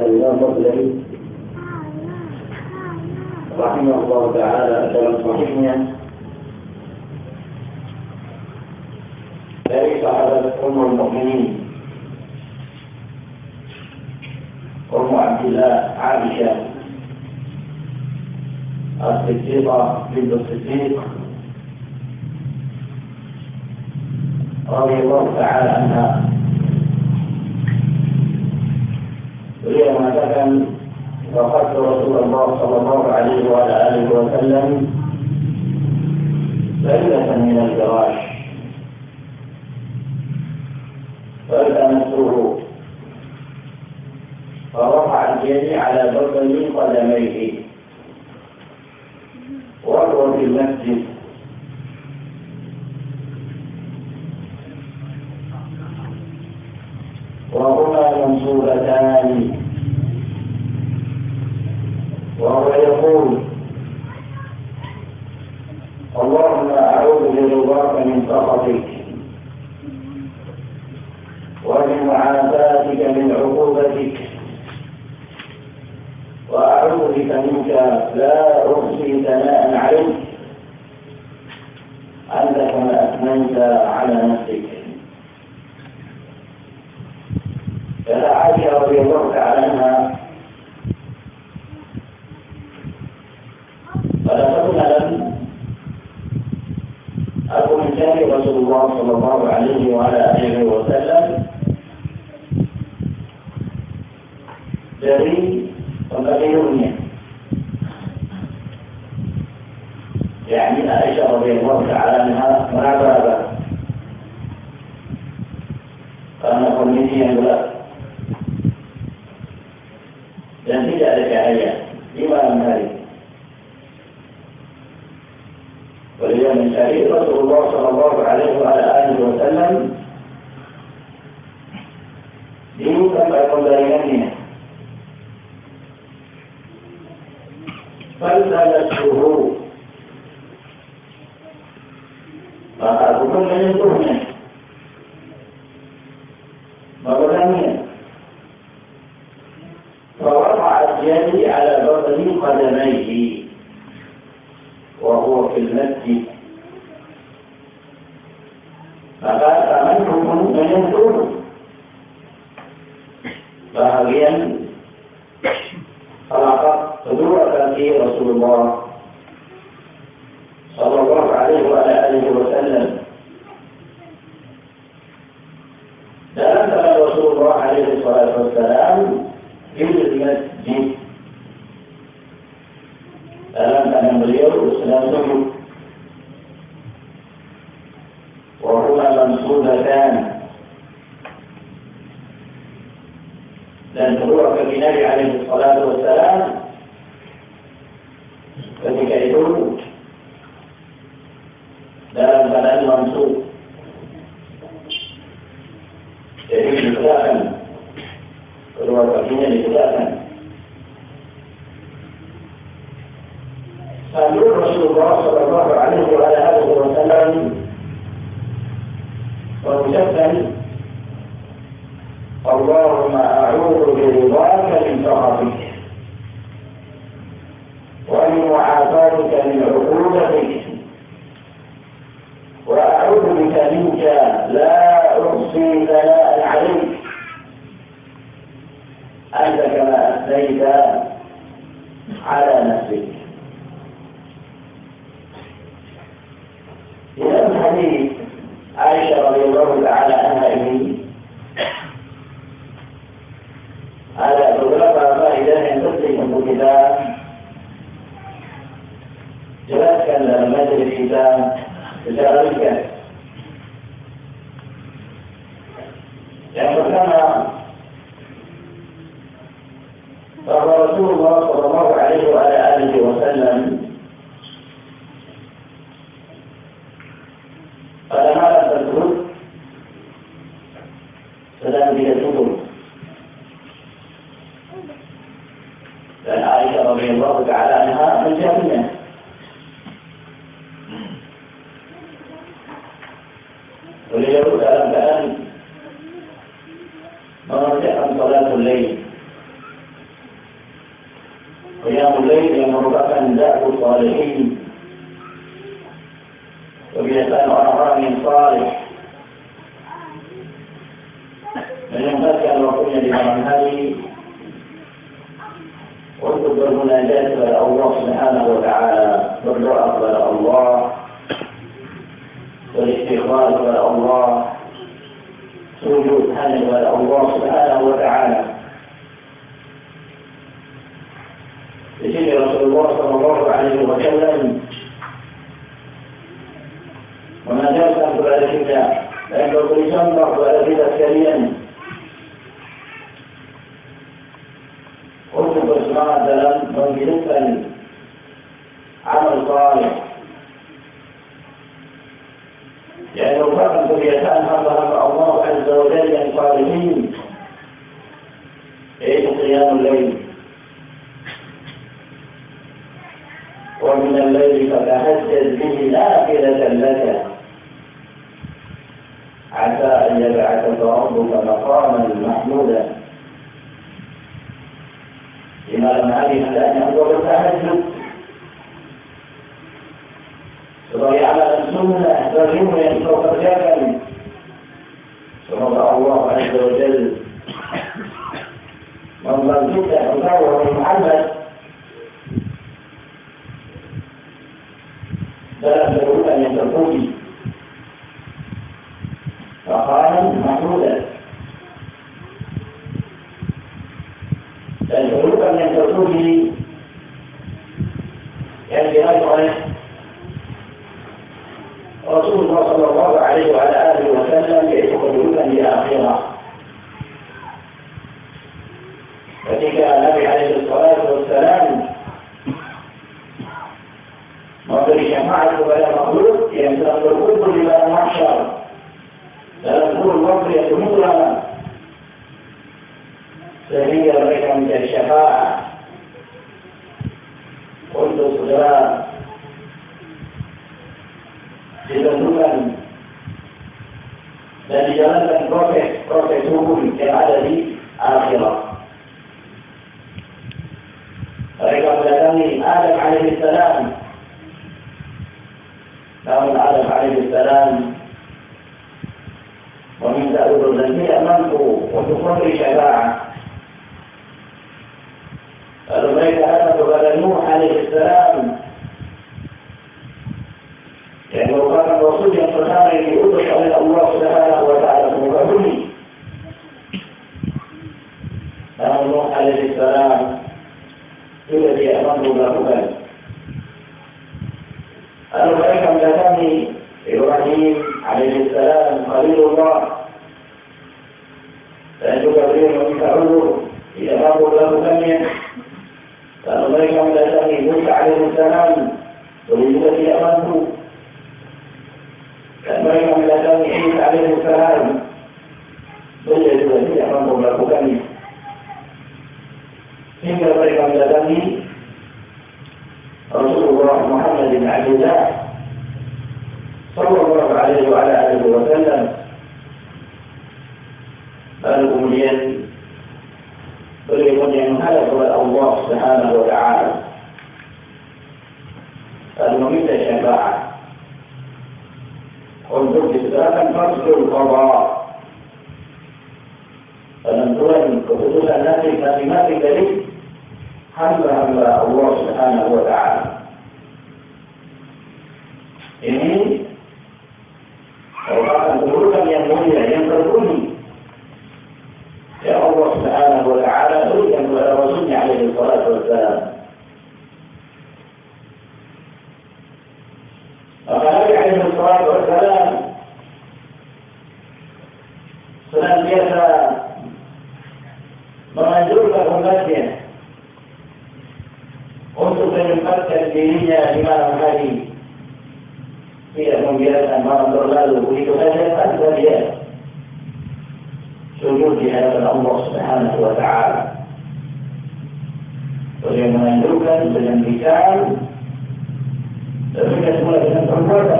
الإمام مسلم رحمه الله تعالى dalam sahihnya dari sahabat Ummul Mukminin Ummu Abdillah Aisyah As-Siddiqah bint As-Siddiq radhiyallahu ta'ala anha. Beliau mengatakan wafat Rasulullah sallallahu alaihi wa alihi wasallam lailatan min al-firash فالتمسه فرفع اليد على بطن قدميه وهو في المسجد وهما منصوبتان وهو يقول اللهم أعوذ برضاك من سخطك ومن معافاتك من عقوبتك وأعوذ بك منك لا أحصي ثناء عليك أنت كما أثنيت على نفسك. فلا عائشة رضي الله تعالى عنها فلا تكن لم أكن من جانب رسول الله صلى الله عليه وعلى آله وسلم dari pembeliannya, yakni Aisyah radhiyallahu ta'ala anha meraba-raba karena kondisi yang gelap dan tidak ada cahaya di malam hari. Beliau mencari Rasulullah sallallahu alaihi wasallam di tempat pembeliannya. فَلْتَمَسْهُ maka aku pun menyentuhnya, mengulangnya. فَوَضَعَ يَدِي عَلَى بَطْنِ قَدَمَيْهِ وَهُوَ فِي الْمَسْجِدِ maka tanganku pun menyentuh bahagian telapak kedua kaki Rasulullah sallallahu alaihi wa alihi wasallam. Dalam zaman Rasulullah alaihi wasallam di masjid, dalam keadaan beliau sedang sujud, wa huma mansubatan, dan kedua kaki Nabi alaihi wasallam ketika itu dalam keadaan mansub, jadi ditegakkan, kedua kakinya ditegakkan. Sambil Rasulullah sallallahu alaihi wasallam mengucapkan Allahumma a'udzu biridhaka min sakhatik ومن معافاتك من عقوبتك وأعوذ بك منك لا أحصي ثناء عليك أنت كما أثنيت على نفسك. dalam hadis Aisyah radhiyallahu ta'ala anha ini ada beberapa faedah yang penting untuk kita jelaskan dalam majelis kita secara ringkas. Yang pertama, bahwa Rasulullah sallallahu alaihi wa alihi wasallam pada malam tersebut sedang tidak tidur. Dan Aisyah radhiyallahu ta'ala anha menjawabnya. Beliau dalam keadaan mengerjakan salatul lail الليل yang merupakan da'wah salihin, kebiasaan orang-orang yang saleh, menyempatkan waktunya di malam hari untuk bermunajat kepada Allah Subhanahu wa taala, berdoa kepada Allah, beristighfar kepada Allah, sujud hanya kepada Allah Subhanahu wa taala. Di sini Rasulullah sallallahu alaihi wasallam mengajarkan kepada kita dan memberi contoh kepada kita sekalian untuk bersemangat dalam menghidupkan amal saleh yang merupakan kebiasaan hamba-hamba Allah Azza wa Jalla yang salihin, yaitu qiyamul lail. Wa min al-laili fatahajjad bihi nafilatan laka asa an yab'athaka rabbuka maqaman mahmuda. Di malam hari hendaknya engkau bertahajud sebagai amalan sunnah bagimu yang engkau kerjakan. Semoga Allah Azza wa Jalla membangkitkan engkau wahai Muhammad dalam kedudukan yang terpuji, maqaman mahmuda, dan kedudukan yang terpuji yang diraih oleh Rasulullah sallallahu alaihi wa alihi wasallam, yaitu kedudukan di akhirat. Ketika Nabi alaihi salatu wassalam memberi syafaat kepada makhluk yang sedang berkumpul di dalam mahsyar dalam kurun waktu yang begitu lama, sehingga mereka mencari syafaat untuk segera ditentukan dan dijalankan proses hukum yang ada di akhirat. Mereka mendatangi Adam alaihi salam, namun Adam alaihi salam meminta uzur dan tidak mampu untuk memberi syafaat. Lalu mereka datang kepada Nuh alaihi salam yang merupakan Rasul yang pertama yang diutus oleh Allah Subhanahu wa taala ke muka bumi. Namun Nuh alaihi salam juga tidak mampu melakukan. Lalu mereka mendatangi Ibrahim alaihi salam, Khalilullah, dan juga beliau meminta uzur, tidak mampu melakukannya. Lalu mereka mendatangi Musa alaihi salam, beliau juga tidak mampu. Dan mereka mendatangi Isa alaihi salam, beliau juga tidak mampu melakukannya. Hingga mereka mendatangi Rasulullah Muhammad bin Abdullah sallallahu alaihi wa alihi wasallam. Lalu kemudian beliau pun yang menghadap kepada Allah Subhanahu wa taala lalu meminta syafaat untuk disegerakan fasdul qada, penentuan keputusan nasib masing-masing dari hamba-hamba Allah Subhanahu wa taala. Ini merupakan kedudukan yang mulia, yang terpuji yang Allah Subhanahu wa taala berikan kepada Rasulnya alaihi salatu wassalam. Maka Nabi alaihi salatu wassalam senantiasa menganjurkan umatnya untuk menyempatkan dirinya di malam hari, tidak membiarkan malam berlalu begitu saja tanpa dia sujud di hadapan Allah Subhanahu wa taala. Beliau menganjurkan dengan lisan, demikian pula dengan perbuatan.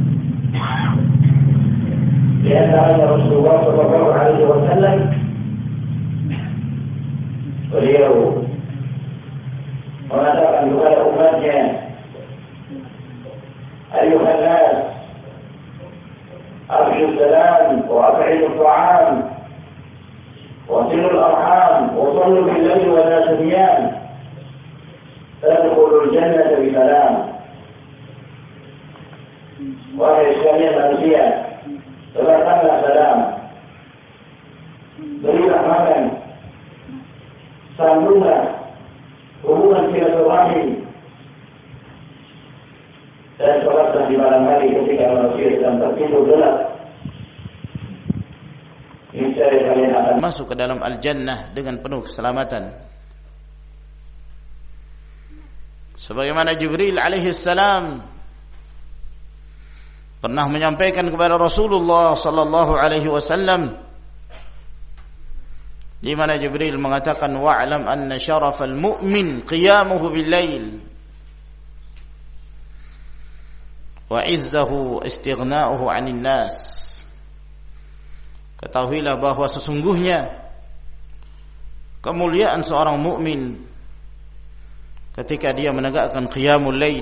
Di antaranya Rasulullah sallallahu alaihi wasallam, beliau mengatakan kepada umatnya, ayuhan nas, afshu salam wa at'imu at-ta'am wa silul arham wa sallu bil layli wa nas niyam tadkhulul jannata bi salam. Wahai sekalian manusia, sebarkanlah salam, berilah makan, sambunglah hubungan silaturahim, dan sholatlah di malam hari ketika manusia sedang tertidur gelap. Niscaya kalian akan masuk ke dalam al-jannah dengan penuh keselamatan. Sebagaimana Jibril alaihi salam pernah menyampaikan kepada Rasulullah sallallahu alaihi wasallam, di mana Jibril mengatakan, wa'lam anna syarafal mu'min qiyamuhu bil-lail wa izzahu istighna'uhu 'anil nas. Ketahuilah bahwa sesungguhnya kemuliaan seorang mukmin ketika dia menegakkan qiyamul lail,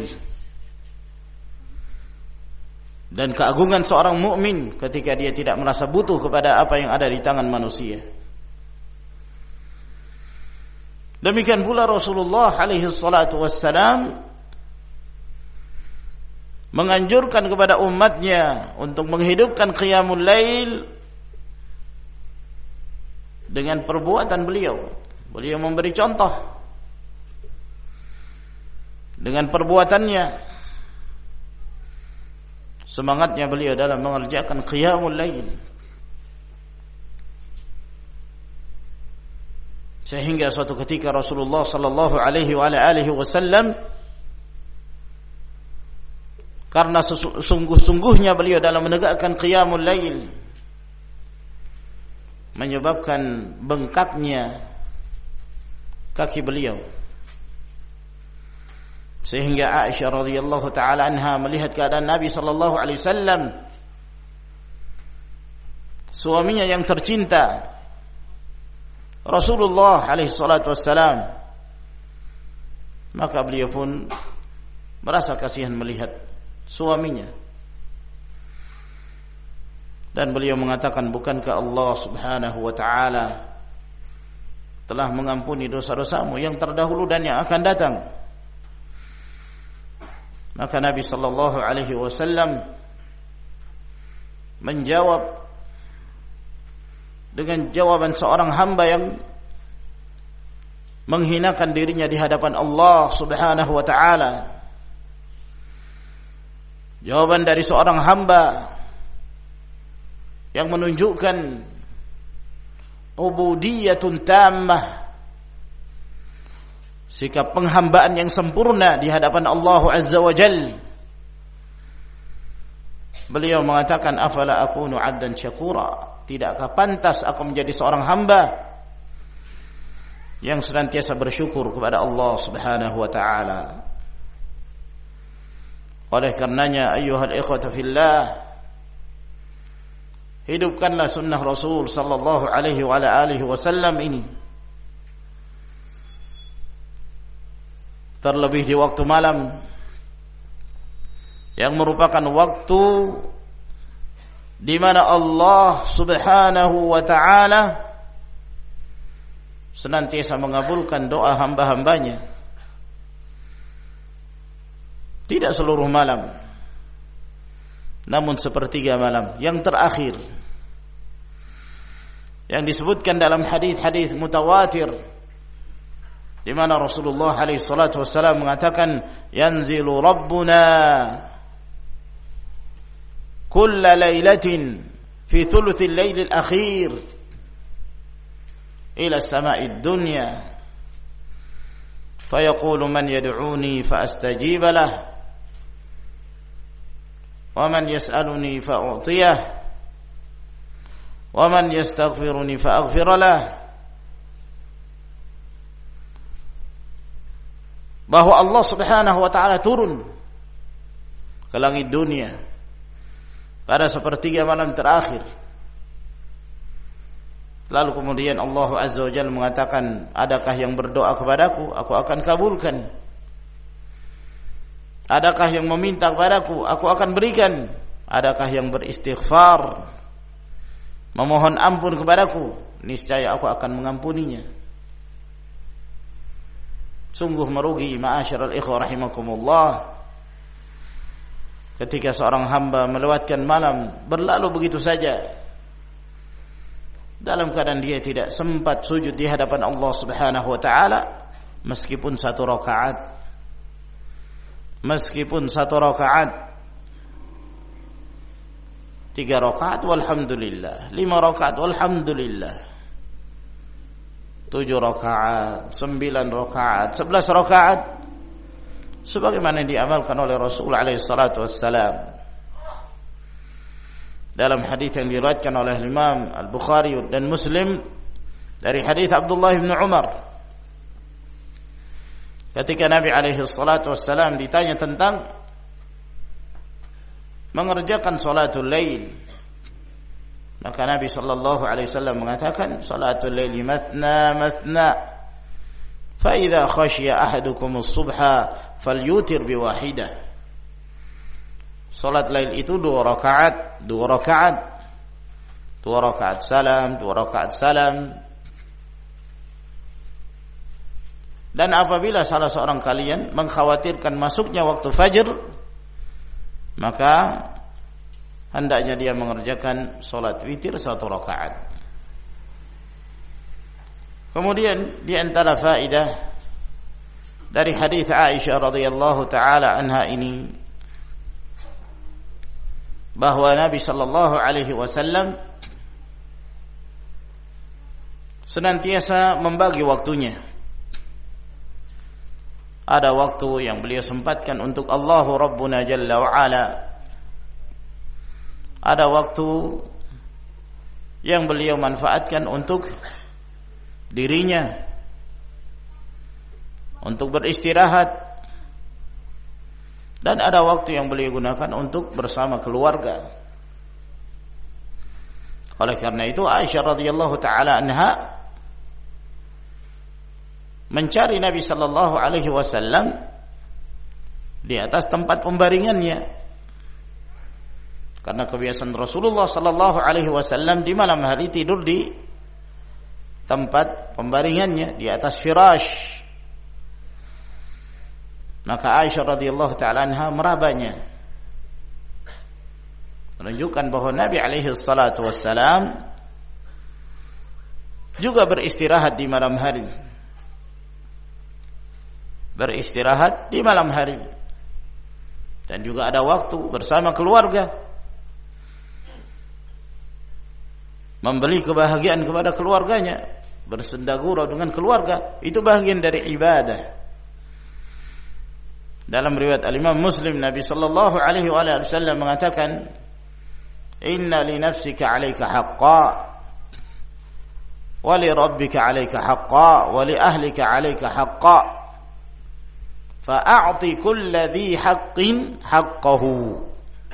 dan keagungan seorang mukmin ketika dia tidak merasa butuh kepada apa yang ada di tangan manusia. Demikian pula Rasulullah alaihi salatu wassalam menganjurkan kepada umatnya untuk menghidupkan qiyamul lail dengan perbuatan beliau. Beliau memberi contoh dengan perbuatannya. Semangatnya beliau dalam mengerjakan qiyamul lail, sehingga suatu ketika Rasulullah sallallahu alaihi wasallam, karena sungguh-sungguhnya beliau dalam menegakkan qiyamul lail, menyebabkan bengkaknya kaki beliau, sehingga Aisyah radhiyallahu taala anha melihat keadaan Nabi sallallahu alaihi wasallam, suaminya yang tercinta Rasulullah alaihi salatu wassalam, maka beliau pun merasa kasihan melihat suaminya, dan beliau mengatakan, bukankah Allah subhanahu wa ta'ala telah mengampuni dosa-dosamu yang terdahulu dan yang akan datang? Maka Nabi sallallahu alaihi wasallam menjawab dengan jawaban seorang hamba yang menghinakan dirinya di hadapan Allah subhanahu wa ta'ala. Jawaban dari seorang hamba yang menunjukkan ubudiyatun tammah, sikap penghambaan yang sempurna di hadapan Allah Azza wa Jalla. Beliau mengatakan, afala akunu 'abdan syakura, tidakkah pantas aku menjadi seorang hamba yang senantiasa bersyukur kepada Allah Subhanahu wa taala. Oleh karenanya, ayyuhal ikhwata fillah, hidupkanlah sunnah Rasul sallallahu alaihi wa alihi wasallam ini, terlebih di waktu malam yang merupakan waktu di mana Allah Subhanahu wa taala senantiasa mengabulkan doa hamba-hambanya. Tidak seluruh malam, namun sepertiga malam yang terakhir, yang disebutkan dalam hadis-hadis mutawatir, di mana Rasulullah alaihi salatu wassalam mengatakan, yanzilu rabbuna kulla lailatin fi thuluthil lailil akhir ila sama'id dunya fayaqulu man yad'uni fa astajib lah wa man yas'aluni fa u'tiyah wa man yastaghfiruni fa aghfir lah. Bahwa Allah Subhanahu wa taala turun ke langit dunia pada sepertiga malam terakhir, Lalu kemudian Allah Azza wa Jalla mengatakan, adakah yang berdoa kepadaku, aku akan kabulkan. Adakah yang meminta kepadaku, aku akan berikan. Adakah yang beristighfar, memohon ampun kepadaku, niscaya aku akan mengampuninya. Sungguh merugi ma'asyiral ikhwah rahimakumullah ketika seorang hamba melewatkan malam berlalu begitu saja dalam keadaan dia tidak sempat sujud di hadapan Allah Subhanahu wa taala meskipun satu rakaat. Meskipun satu rakaat, 3 rakaat walhamdulillah, 5 rakaat walhamdulillah, 7 rakaat, 9 rakaat, 11 rakaat, sebagaimana diamalkan oleh Rasul alaihi salatu wassalam. Dalam hadis yang diriwayatkan oleh Imam Al-Bukhari dan Muslim dari hadis Abdullah bin Umar, ketika Nabi alaihi salatu wassalam ditanya tentang mengerjakan salatul lail, maka Nabi sallallahu alaihi wasallam mengatakan, salatul laili mathna mathna, fa idza khashiya ahadukum as-subha falyutir bi wahidah. Salat lail itu 2 rakaat, 2 rakaat, 2 rakaat salam, 2 rakaat salam. Dan apabila salah seorang kalian mengkhawatirkan masuknya waktu fajr, maka hendaknya dia mengerjakan salat witir 1 rakaat. Kemudian di antara faedah dari hadis Aisyah radhiyallahu taala anha ini, bahwa Nabi sallallahu alaihi wasallam senantiasa membagi waktunya. Ada waktu yang beliau sempatkan untuk Allahu Rabbuna Jalla wa Ala. Ada waktu yang beliau manfaatkan untuk dirinya, untuk beristirahat. Dan ada waktu yang beliau gunakan untuk bersama keluarga. Oleh karena itu Aisyah radhiyallahu taala anha mencari Nabi sallallahu alaihi wasallam di atas tempat pembaringannya. Karena kebiasaan Rasulullah sallallahu alaihi wasallam di malam hari tidur di tempat pembaringannya, di atas firash. Maka Aisyah radhiyallahu taala anha merabanya, menunjukkan bahwa Nabi alaihi salatu wassalam juga beristirahat di malam hari. Beristirahat di malam hari. Dan juga ada waktu bersama keluarga, memberi kebahagiaan kepada keluarganya, bersendagurau dengan keluarga, itu bagian dari ibadah. Dalam riwayat Al-Imam Muslim, Nabi sallallahu alaihi wasallam mengatakan, inna li nafsika 'alaika haqqan wa li rabbika 'alaika haqqan wa li ahlika 'alaika haqqan fa'ati kulli dhi haqqin haqqahu.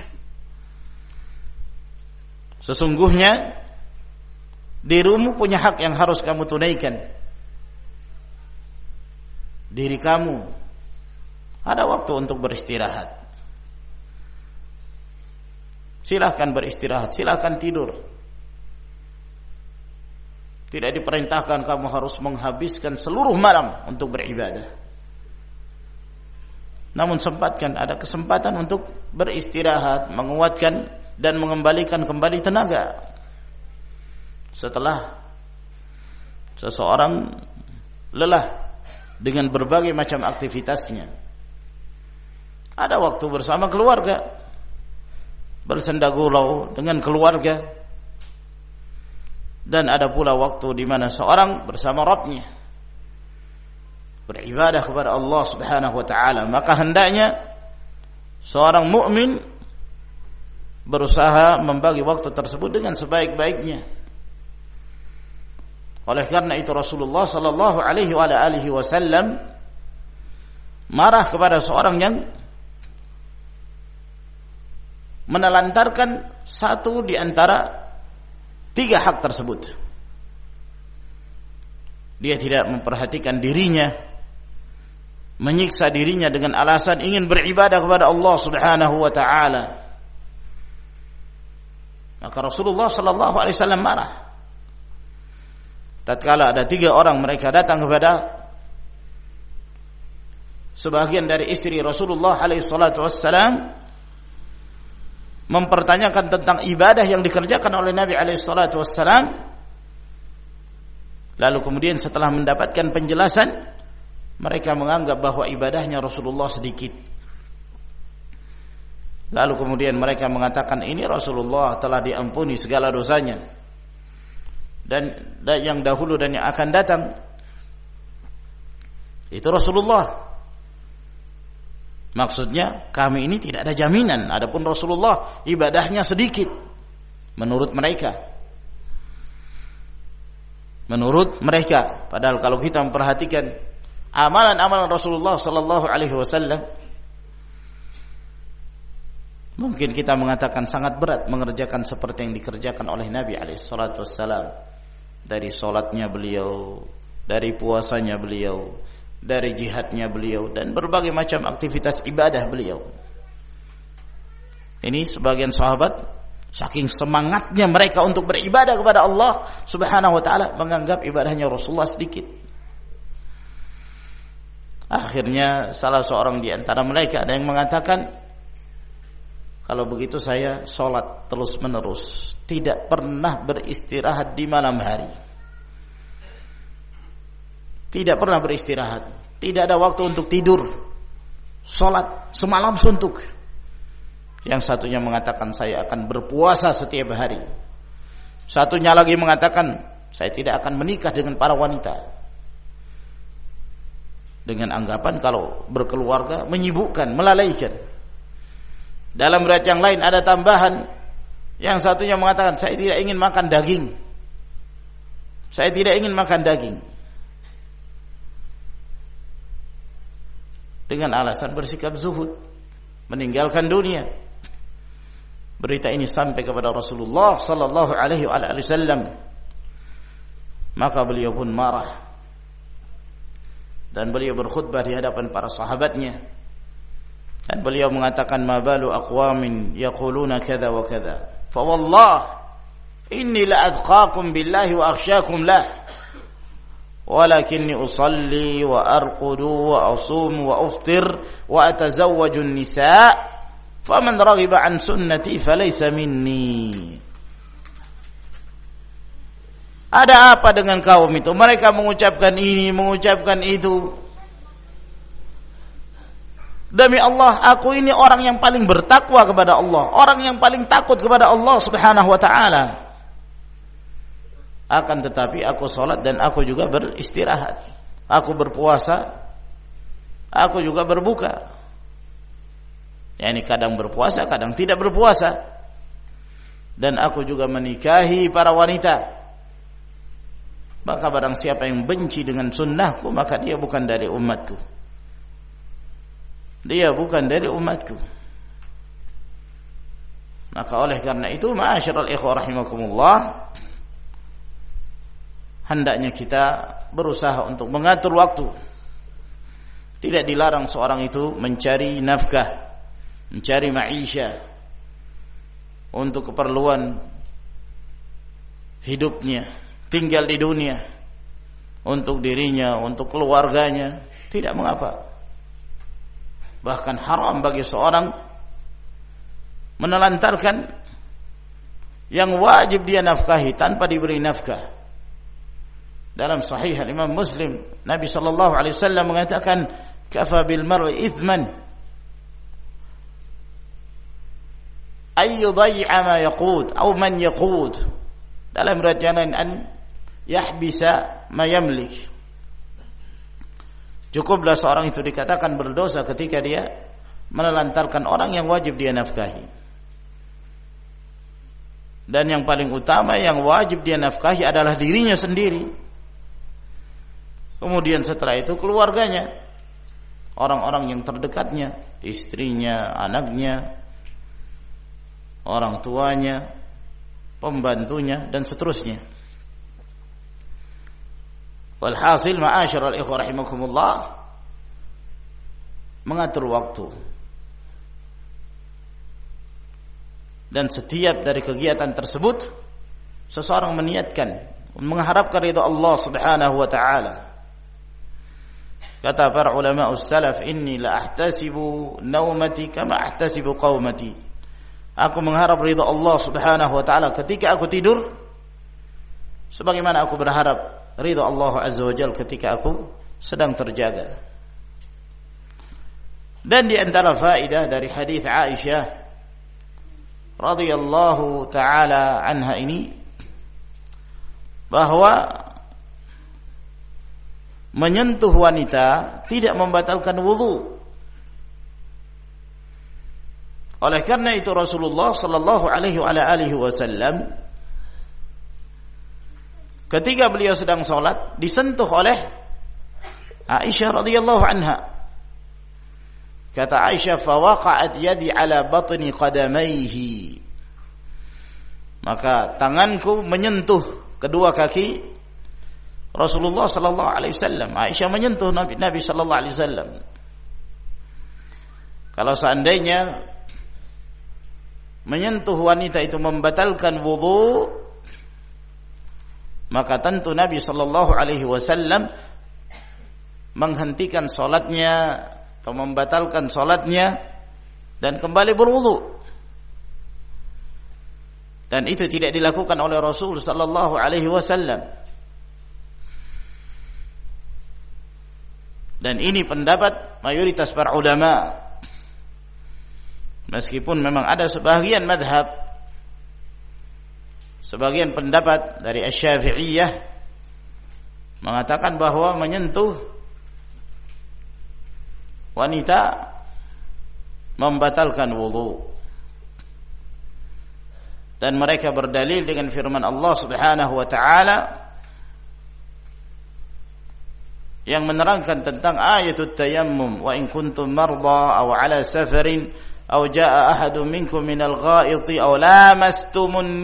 Sesungguhnya dirimu punya hak yang harus kamu tunaikan. Diri kamu ada waktu untuk beristirahat. Silahkan beristirahat, silahkan tidur. Tidak diperintahkan kamu harus menghabiskan seluruh malam untuk beribadah. Namun sempatkan, ada kesempatan untuk beristirahat, menguatkan dan mengembalikan kembali tenaga. Setelah seseorang lelah dengan berbagai macam aktivitasnya. Ada waktu bersama keluarga, bersendagurau dengan keluarga, dan ada pula waktu di mana seorang bersama Rabbnya, beribadah kepada Allah Subhanahu wa taala. Maka hendaknya seorang mukmin berusaha membagi waktu tersebut dengan sebaik-baiknya. Oleh karena itu Rasulullah sallallahu alaihi wasallam marah kepada seorang yang menelantarkan satu di antara 3 hak tersebut. dia tidak memperhatikan dirinya, menyiksa dirinya dengan alasan ingin beribadah kepada Allah Subhanahu wa taala. Maka Rasulullah sallallahu alaihi wasallam marah. Tatkala ada 3 orang mereka datang kepada sebagian dari istri Rasulullah alaihi salatu wassalam, mempertanyakan tentang ibadah yang dikerjakan oleh Nabi alaihi salatu wassalam. Lalu kemudian setelah mendapatkan penjelasan, mereka menganggap bahwa ibadahnya Rasulullah sedikit. Lalu kemudian mereka mengatakan ini Rasulullah telah diampuni segala dosanya, dan yang dahulu dan yang akan datang. Itu Rasulullah. Maksudnya kami ini tidak ada jaminan. Adapun Rasulullah ibadahnya sedikit menurut mereka. Menurut mereka, padahal kalau kita memperhatikan amalan-amalan Rasulullah sallallahu alaihi wasallam, mungkin kita mengatakan sangat berat mengerjakan seperti yang dikerjakan oleh Nabi alaihi salatu wasallam. Dari salatnya beliau, dari puasanya beliau, dari jihadnya beliau, dan berbagai macam aktivitas ibadah beliau. Ini sebagian sahabat saking semangatnya mereka untuk beribadah kepada Allah Subhanahu wa taala, menganggap ibadahnya Rasulullah sedikit. Akhirnya salah seorang di antara mereka ada yang mengatakan, kalau begitu saya sholat terus menerus, tidak pernah beristirahat di malam hari. Tidak pernah beristirahat, tidak ada waktu untuk tidur, sholat semalam suntuk. Yang satunya mengatakan saya akan berpuasa setiap hari. Satunya lagi mengatakan saya tidak akan menikah dengan para wanita, dengan anggapan kalau berkeluarga menyibukkan, melalaikan. Dalam riwayat yang lain ada tambahan, yang satunya mengatakan saya tidak ingin makan daging. Saya tidak ingin makan daging. Dengan alasan bersikap zuhud, meninggalkan dunia. Berita ini sampai kepada Rasulullah sallallahu alaihi wasallam. Maka beliau pun marah. Dan beliau berkhutbah di hadapan para sahabatnya. Dan beliau mengatakan, ma balu aqwamin yaquluna kadza wa kadza, fa wallah inni la adqakum billahi wa akhsyakum lah, walakinni usalli wa arqudu wa asumu wa uftir wa atazawwaju an-nisa, faman raghiba an sunnati falaysa minni. Ada apa dengan kaum itu? Mereka mengucapkan ini, mengucapkan itu. Demi Allah, aku ini orang yang paling bertakwa kepada Allah, orang yang paling takut kepada Allah Subhanahu wa taala. Akan tetapi aku salat dan aku juga beristirahat. Aku berpuasa, aku juga berbuka. Yani kadang berpuasa, kadang tidak berpuasa. Dan aku juga menikahi para wanita. Maka barang siapa yang benci dengan sunnahku, maka dia bukan dari umatku. Dia bukan dari umatku. Maka oleh karena itu, ma'asyiral ikhwah rahimakumullah, hendaknya kita berusaha untuk mengatur waktu. Tidak dilarang seorang itu mencari nafkah, mencari maisha untuk keperluan hidupnya, tinggal di dunia, untuk dirinya, untuk keluarganya, tidak mengapa. Bahkan haram bagi seorang menelantarkan yang wajib dia nafkahi tanpa diberi nafkah. Dalam sahih Imam Muslim, Nabi sallallahu alaihi wasallam mengatakan, kafa bil mar'i ithman ay yuday'a ma yaqud atau man yaqud. Dalam riwayat yang lain, an yahbisa ma yamlik. Cukuplah seorang itu dikatakan berdosa ketika dia menelantarkan orang yang wajib dia nafkahi. Dan yang paling utama yang wajib dia nafkahi adalah dirinya sendiri. Kemudian setelah itu keluarganya, orang-orang yang terdekatnya, istrinya, anaknya, orang tuanya, pembantunya, dan seterusnya. Walhasil ma'asyiral ikhwah rahimakumullah, mengatur waktu. Dan setiap dari kegiatan tersebut seseorang meniatkan mengharapkan ridha Allah Subhanahu wa taala. Kata para ulama salaf, inni la ahtasibu naumati kama ahtasibu qaumati. Aku mengharap ridha Allah Subhanahu wa taala ketika aku tidur sebagaimana aku berharap ridha Allah Azza wa Jalla ketika aku sedang terjaga. Dan di antara faedah dari hadis Aisyah radhiyallahu taala anha ini, bahwa menyentuh wanita tidak membatalkan wudu. Oleh karena itu Rasulullah sallallahu alaihi wasallam ketika beliau sedang salat disentuh oleh Aisyah radhiyallahu anha. Kata Aisyah, fawaqa'at yadi ala batni qadamaihi. Maka tanganku menyentuh kedua kaki Rasulullah sallallahu alaihi wasallam. Aisyah menyentuh Nabi sallallahu alaihi wasallam. Kalau seandainya menyentuh wanita itu membatalkan wudu, maka tentu Nabi sallallahu alaihi wasallam menghentikan salatnya atau membatalkan salatnya dan kembali berwudu. Dan itu tidak dilakukan oleh Rasul sallallahu alaihi wasallam. Dan ini pendapat mayoritas para ulama. Meskipun memang ada sebagian madhab, sebagian pendapat dari Asy-Syafi'iyah mengatakan bahwa menyentuh wanita membatalkan wudu. Dan mereka berdalil dengan firman Allah Subhanahu wa taala yang menerangkan tentang ayatut tayammum, wa in kuntum marda aw ala safarin aw jaa ahadun minkum minal ghaiti aw lamastumun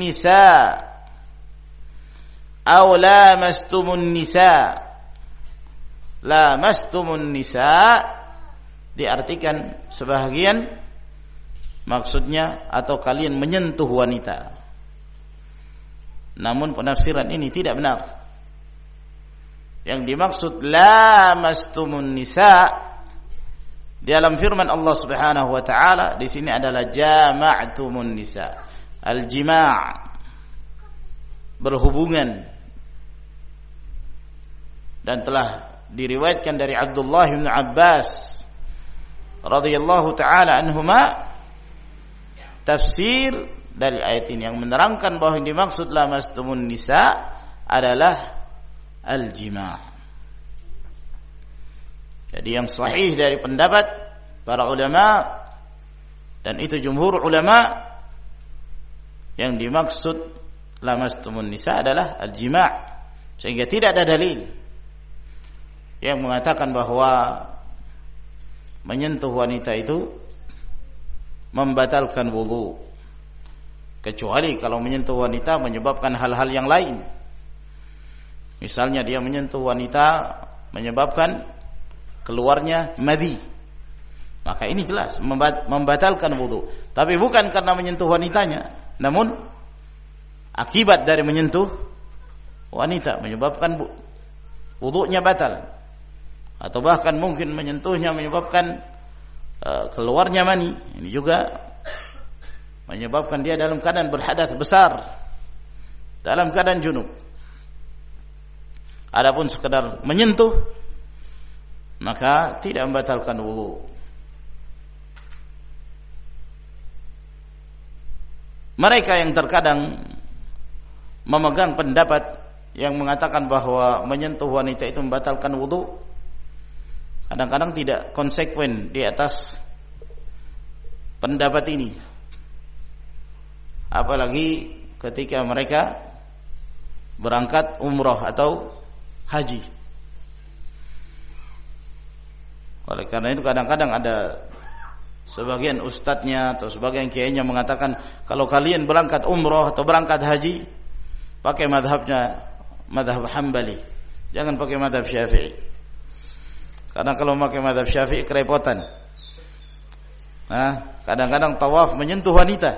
nisa diartikan sebahagian maksudnya atau kalian menyentuh wanita. Namun penafsiran ini tidak benar. Yang dimaksud lamastumun nisa di dalam firman Allah Subhanahu wa taala di sini adalah jama'tumun nisa. Al-jima' berhubungan. Dan telah diriwayatkan dari Abdullah bin Abbas radhiyallahu taala anhuma tafsir dari ayat ini yang menerangkan bahwa yang dimaksud lamastumun nisa adalah al-jima'. Jadi yang sahih dari pendapat para ulama, dan itu jumhur ulama, yang dimaksud lamastumun nisa adalah al-jima', sehingga tidak ada dalil yang mengatakan bahwa menyentuh wanita itu membatalkan wudu, kecuali kalau menyentuh wanita menyebabkan hal-hal yang lain. Misalnya dia menyentuh wanita menyebabkan keluarnya madhi, maka ini jelas membatalkan wudu. Tapi bukan karena menyentuh wanitanya, namun akibat dari menyentuh wanita menyebabkan wudunya batal. Atau bahkan mungkin menyentuhnya menyebabkan keluarnya mani. Ini juga menyebabkan dia dalam keadaan berhadas besar, dalam keadaan junub. Adapun sekedar menyentuh, maka tidak membatalkan wudu. Mereka yang terkadang memegang pendapat yang mengatakan bahwa menyentuh wanita itu membatalkan wudu, kadang-kadang tidak konsekuen di atas pendapat ini. Apalagi ketika mereka berangkat umrah atau haji. Oleh karena itu kadang-kadang ada sebagian ustadznya atau sebagian kiainya mengatakan, kalau kalian berangkat umrah atau berangkat haji, pakai madhab Hambali. Jangan pakai mazhab Syafi'i. Karena kalau pakai mazhab Syafi'i kerepotan. Kadang-kadang tawaf menyentuh wanita.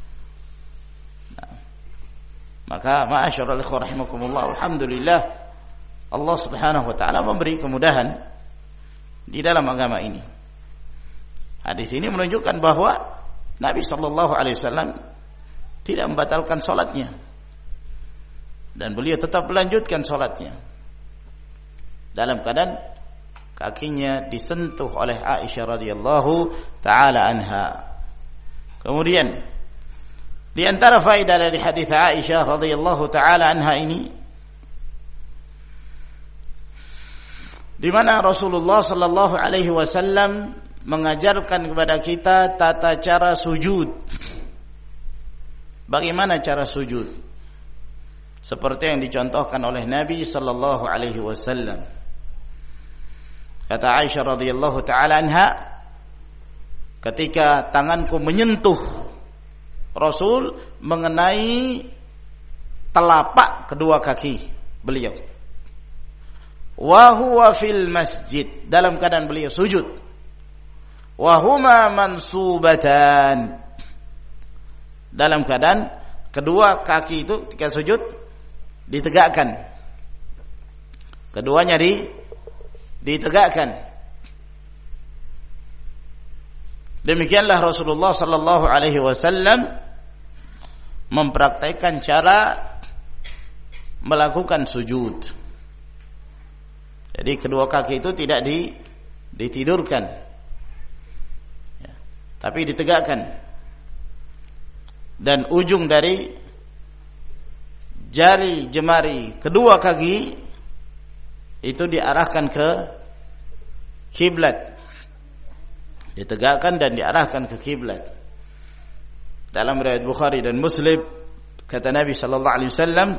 Maka ma'asyiral ikhwah rahimakumullah, alhamdulillah Allah Subhanahu wa taala memberi kemudahan di dalam agama ini. Hadis ini menunjukkan bahwa Nabi sallallahu alaihi wasallam tidak membatalkan salatnya dan beliau tetap melanjutkan salatnya dalam keadaan kakinya disentuh oleh Aisyah radhiyallahu taala anha. Kemudian di antara faedah dari hadis Aisyah radhiyallahu taala anha ini, di mana Rasulullah sallallahu alaihi wasallam mengajarkan kepada kita tata cara sujud. Bagaimana cara sujud? Seperti yang dicontohkan oleh Nabi sallallahu alaihi wasallam. Kata Aisyah radhiyallahu taala anha, ketika tanganku menyentuh Rasul mengenai telapak kedua kaki beliau. Wa huwa fil masjid, dalam keadaan beliau sujud. Wa huma mansubatan, dalam keadaan kedua kaki itu ketika sujud ditegakkan. Keduanya ditegakkan. Demikianlah Rasulullah sallallahu alaihi wasallam mempraktikkan cara melakukan sujud. Jadi kedua kaki itu tidak ditidurkan, ya, tapi ditegakkan. Dan ujung dari jari jemari kedua kaki itu diarahkan ke kiblat, ditegakkan dan diarahkan ke kiblat. Dalam riwayat Bukhari dan Muslim kata Nabi sallallahu alaihi wasallam,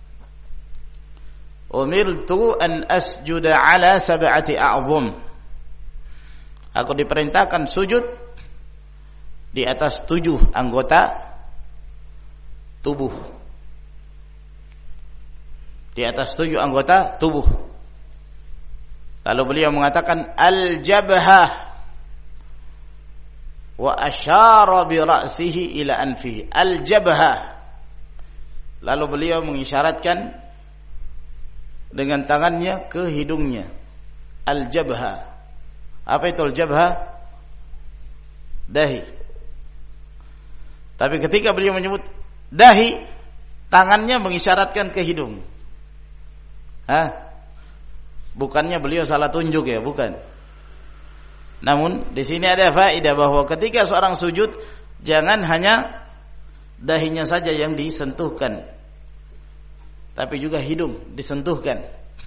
umirtu an asjuda ala sab'ati a'zum, aku diperintahkan sujud di atas 7 anggota tubuh, di atas 7 anggota tubuh. Lalu beliau mengatakan al-jabhah wa asyara bi ra'sihi ila anfihi. Al-jabhah, lalu beliau mengisyaratkan dengan tangannya ke hidungnya. Al-jabhah, apa itu al-jabhah? Dahi. Tapi ketika beliau menyebut dahi, tangannya mengisyaratkan ke hidung. Bukannya beliau salah tunjuk ya, bukan. Namun di sini ada faedah bahwa ketika seorang sujud jangan hanya dahinya saja yang disentuhkan, tapi juga hidung disentuhkan.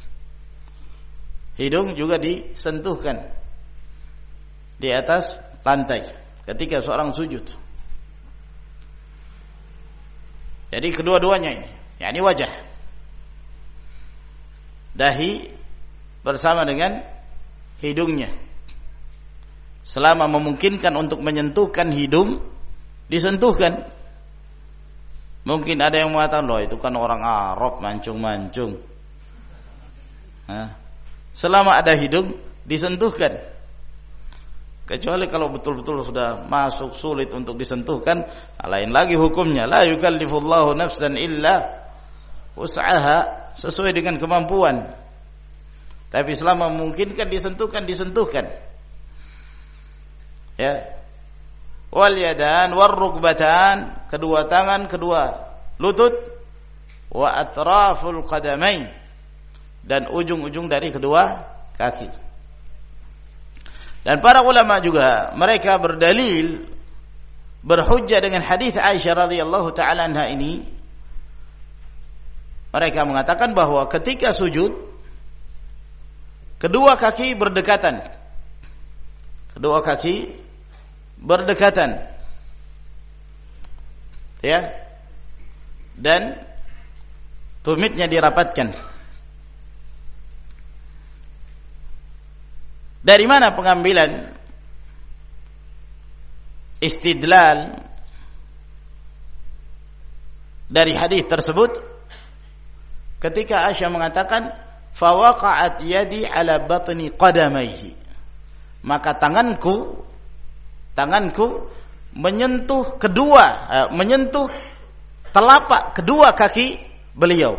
Hidung juga disentuhkan di atas lantai ketika seorang sujud. Jadi kedua-duanya ini, yakni wajah, dahi bersama dengan hidungnya. Selama memungkinkan untuk menyentuhkan hidung, disentuhkan. Mungkin ada yang mengatakan, loh itu kan orang Arab mancung-mancung. Selama ada hidung, disentuhkan. Kecuali kalau betul-betul sudah masuk sulit untuk disentuhkan, lain lagi hukumnya. La yukallifullahu nafsan illa wus'aha, sesuai dengan kemampuan. Tapi selama memungkinkan disentuhkan. Ya. Wal yadan war rukbatan, kedua tangan, kedua lutut, wa atraful qadamain, dan ujung-ujung dari kedua kaki. Dan para ulama juga mereka berdalil, berhujjah dengan hadis Aisyah radhiyallahu taala anha ini. Mereka mengatakan bahwa ketika sujud kedua kaki berdekatan. Kedua kaki berdekatan. Ya. Dan tumitnya dirapatkan. Dari mana pengambilan istidlal dari hadis tersebut? Ketika Aisyah mengatakan fawaqa'at yadi ala batni qadamaihi, maka tanganku menyentuh telapak kedua kaki beliau.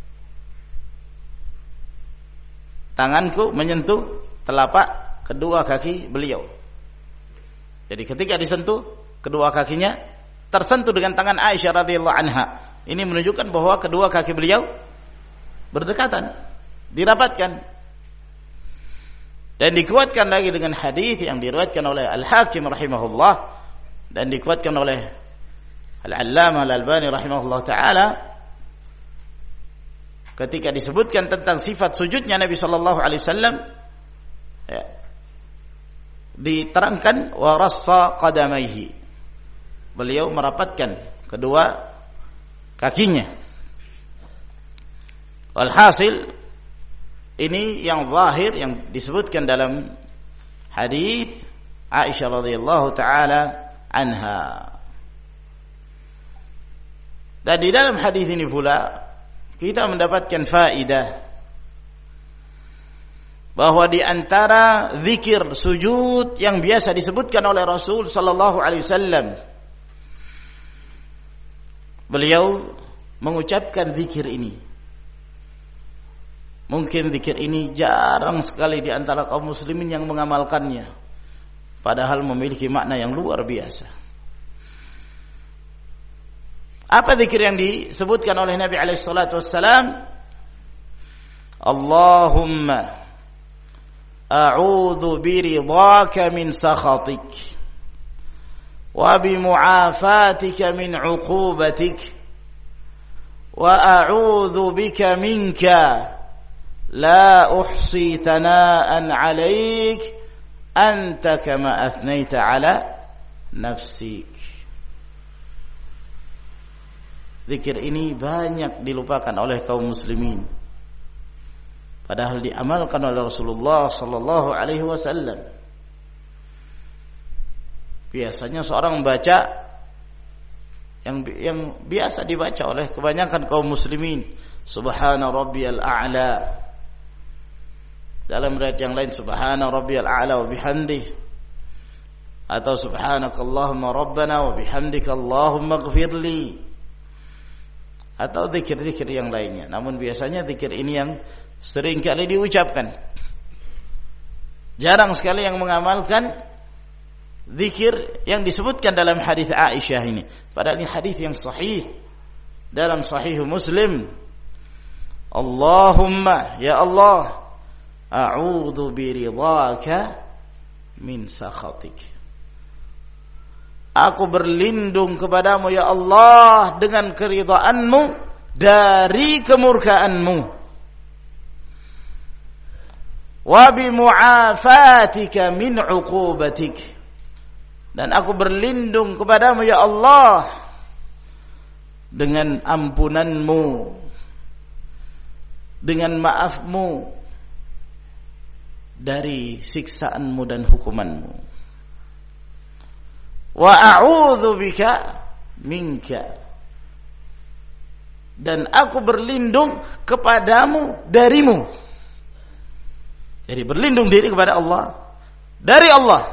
Tanganku menyentuh telapak kedua kaki beliau. Jadi ketika disentuh, kedua kakinya tersentuh dengan tangan Aisyah radhiyallahu anha. Ini menunjukkan bahwa kedua kaki beliau berdekatan, dirapatkan. Dan dikuatkan lagi dengan hadis yang diriwayatkan oleh Al-Hakim rahimahullah dan dikuatkan oleh Al-Allamah Al-Albani rahimahullah taala ketika disebutkan tentang sifat sujudnya Nabi sallallahu alaihi wasallam, ya, diterangkan wa rassa qadamaihi, beliau merapatkan kedua kakinya. Walhasil ini yang zahir yang disebutkan dalam hadis Aisyah radhiyallahu taala anha. Dan di dalam hadis ini pula kita mendapatkan faedah bahwa di antara zikir sujud yang biasa disebutkan oleh Rasul sallallahu alaihi wasallam, beliau mengucapkan zikir ini. Mungkin zikir ini jarang sekali di antara kaum muslimin yang mengamalkannya, padahal memiliki makna yang luar biasa. Apa zikir yang disebutkan oleh Nabi alaihi salatu wassalam? Allahumma a'udzu biridhaka min sakhatik wa bimu'afatika min 'uqubatik wa a'udzu bika minka la uhsi thana'an 'alaik anta kama athnaita 'ala nafsik. Zikir ini banyak dilupakan oleh kaum muslimin, padahal diamalkan oleh Rasulullah sallallahu alaihi wasallam. Biasanya seorang membaca yang biasa dibaca oleh kebanyakan kaum muslimin, subhana rabbiyal a'la. Dalam riwayat yang lain subhana rabbiyal a'la wa bihamdihi, atau subhanakallahumma rabbana wa bihamdika allahumma ighfirli, atau zikir-zikir yang lainnya. Namun biasanya zikir ini yang sering kali diucapkan. Jarang sekali yang mengamalkan zikir yang disebutkan dalam hadis Aisyah ini. Padahal ini hadis yang sahih dalam Sahih Muslim. Allahumma, ya Allah, a'udzu biridhaka min sakhatik. Aku berlindung kepadamu ya Allah dengan keridhaanmu dari kemurkaanmu. Wa bimu'afatika min 'uqubatik. Dan aku berlindung kepadamu ya Allah dengan ampunanmu, dengan maafmu dari siksaanmu dan hukumanmu. Wa a'udzu bika minka. Dan aku berlindung kepadamu darimu. Jadi berlindung diri kepada Allah dari Allah.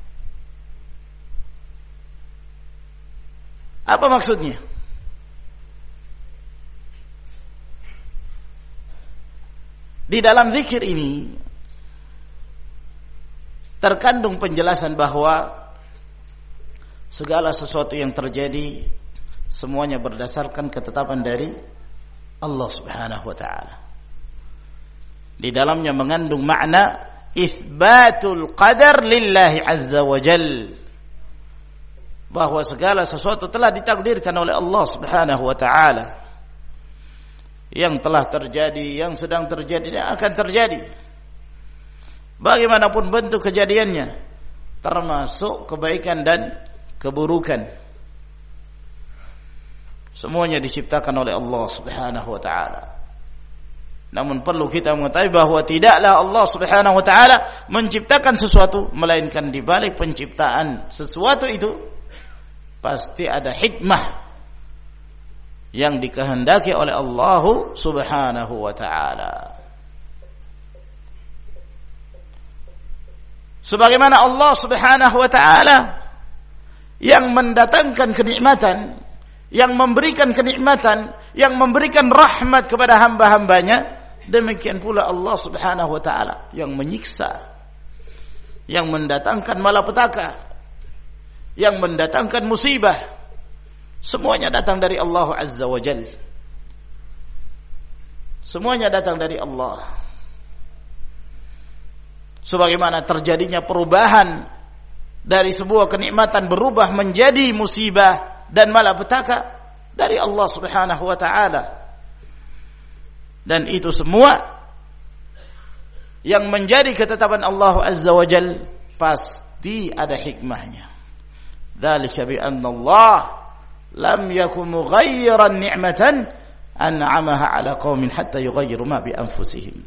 Apa maksudnya? Di dalam zikir ini terkandung penjelasan bahwa segala sesuatu yang terjadi semuanya berdasarkan ketetapan dari Allah Subhanahu wa taala. Di dalamnya mengandung makna itsbatul qadar lillahi azza wa jalla, bahwa segala sesuatu telah ditakdirkan oleh Allah Subhanahu wa taala. Yang telah terjadi, yang sedang terjadi, yang akan terjadi. Bagaimanapun bentuk kejadiannya, termasuk kebaikan dan keburukan, semuanya diciptakan oleh Allah Subhanahu wa taala. Namun perlu kita mengetahui bahwa tidaklah Allah Subhanahu wa taala menciptakan sesuatu melainkan di balik penciptaan sesuatu itu pasti ada hikmah yang dikehendaki oleh Allah Subhanahu wa taala. Sebagaimana Allah Subhanahu wa taala yang mendatangkan kenikmatan, yang memberikan kenikmatan, yang memberikan rahmat kepada hamba-hambanya, demikian pula Allah Subhanahu wa taala yang menyiksa, yang mendatangkan malapetaka, yang mendatangkan musibah. Semuanya datang dari Allah Azza wa Jalla. Semuanya datang dari Allah. Sebagaimana terjadinya perubahan dari sebuah kenikmatan berubah menjadi musibah dan malapetaka dari Allah Subhanahu wa taala. Dan itu semua yang menjadi ketetapan Allah Azza wa Jalla pasti ada hikmahnya. Dzalika bi anna Allah lam yakun mughayyiran ni'matan an'amaha 'ala qaumin hatta yughayyiru ma bi anfusihim.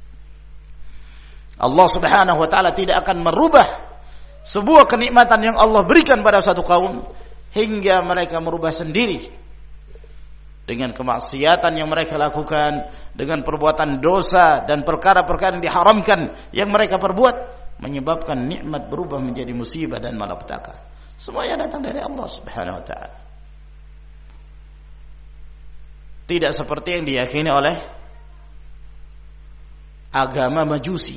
Allah Subhanahu wa taala tidak akan merubah sebuah kenikmatan yang Allah berikan pada satu kaum hingga mereka merubah sendiri dengan kemaksiatan yang mereka lakukan, dengan perbuatan dosa dan perkara-perkara yang diharamkan yang mereka perbuat, menyebabkan nikmat berubah menjadi musibah dan malapetaka. Semuanya datang dari Allah Subhanahu wa taala. Tidak seperti yang diyakini oleh agama Majusi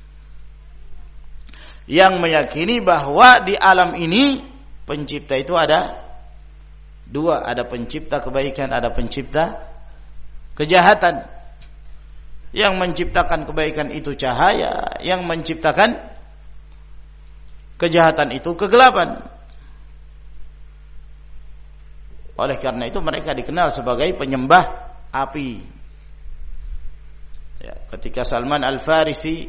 yang meyakini bahwa di alam ini pencipta itu ada dua, ada pencipta kebaikan, ada pencipta kejahatan. Yang menciptakan kebaikan itu cahaya, yang menciptakan kejahatan itu kegelapan. Oleh karena itu mereka dikenal sebagai penyembah api. Ya, ketika Salman Al-Farisi,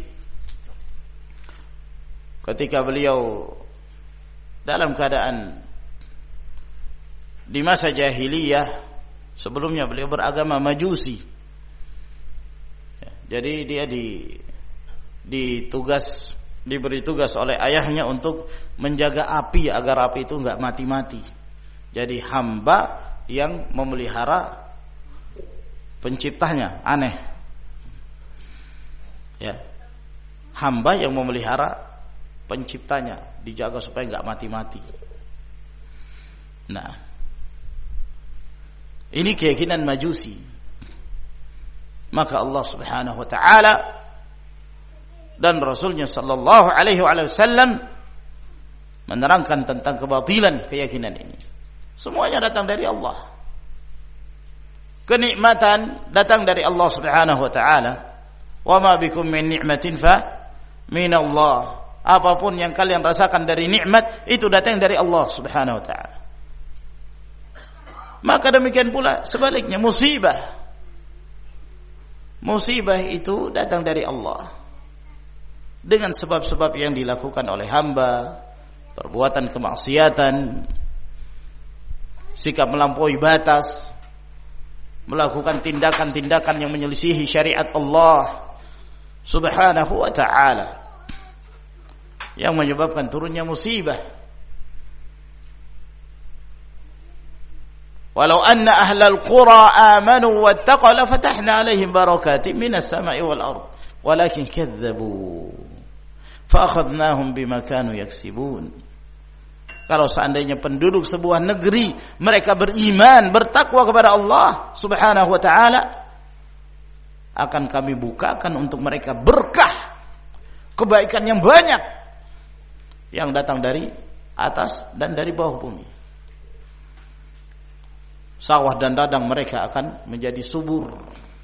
ketika beliau dalam keadaan di masa jahiliyah, sebelumnya beliau beragama Majusi. Ya, jadi dia diberi tugas oleh ayahnya untuk menjaga api agar api itu enggak mati-mati. Jadi hamba yang memelihara penciptanya, aneh. Ya. Hamba yang memelihara penciptanya, dijaga supaya enggak mati-mati. Nah, ini keyakinan Majusi. Maka Allah Subhanahu wa taala dan Rasulnya sallallahu alaihi wasallam menerangkan tentang kebatilan keyakinan ini. Semuanya datang dari Allah. Kenikmatan datang dari Allah Subhanahu wa taala. Wa ma bikum min ni'matin fa min Allah. Apapun yang kalian rasakan dari nikmat itu datang dari Allah Subhanahu wa taala. Maka demikian pula sebaliknya musibah. Musibah itu datang dari Allah. Dengan sebab-sebab yang dilakukan oleh hamba, perbuatan kemaksiatan, sikap melampaui batas, melakukan tindakan-tindakan yang menyelisihi syariat Allah Subhanahu wa ta'ala, yang menyebabkan turunnya musibah. Walau anna ahlal qura amanu wattaqaw lafatahna alaihim barakatin minas sama'i wal ard walakin kadzdzabu fa akhadnahum bima kanu yaksibun. Kalau seandainya penduduk sebuah negeri mereka beriman, bertakwa kepada Allah Subhanahu wa taala, akan kami bukakan untuk mereka berkah, kebaikan yang banyak yang datang dari atas dan dari bawah bumi. Sawah dan ladang mereka akan menjadi subur.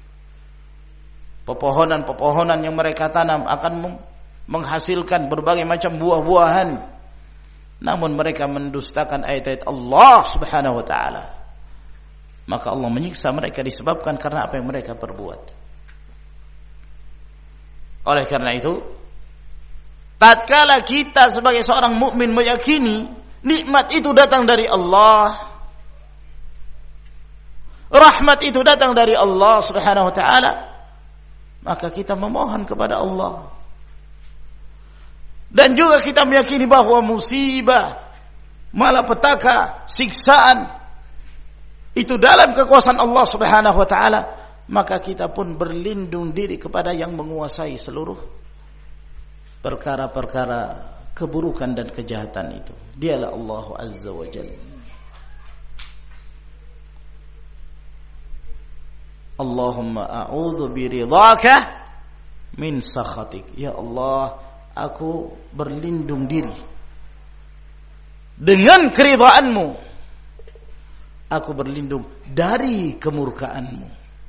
Pepohonan-pepohonan yang mereka tanam akan menghasilkan berbagai macam buah-buahan. Namun mereka mendustakan ayat-ayat Allah Subhanahu wa taala. Maka Allah menyiksa mereka disebabkan karena apa yang mereka perbuat. Oleh karena itu, tatkala kita sebagai seorang mukmin meyakini nikmat itu datang dari Allah, rahmat itu datang dari Allah Subhanahu wa taala, maka kita memohon kepada Allah. Dan juga kita meyakini bahwa musibah, malapetaka, siksaan itu dalam kekuasaan Allah Subhanahu wa taala, maka kita pun berlindung diri kepada yang menguasai seluruh perkara-perkara keburukan dan kejahatan itu. Dialah Allah Azza wa Jalla. Allahumma a'udzu biridhaka min sakhatik. Ya Allah, aku berlindung diri dengan keridhaanmu. Aku berlindung dari kemurkaanmu.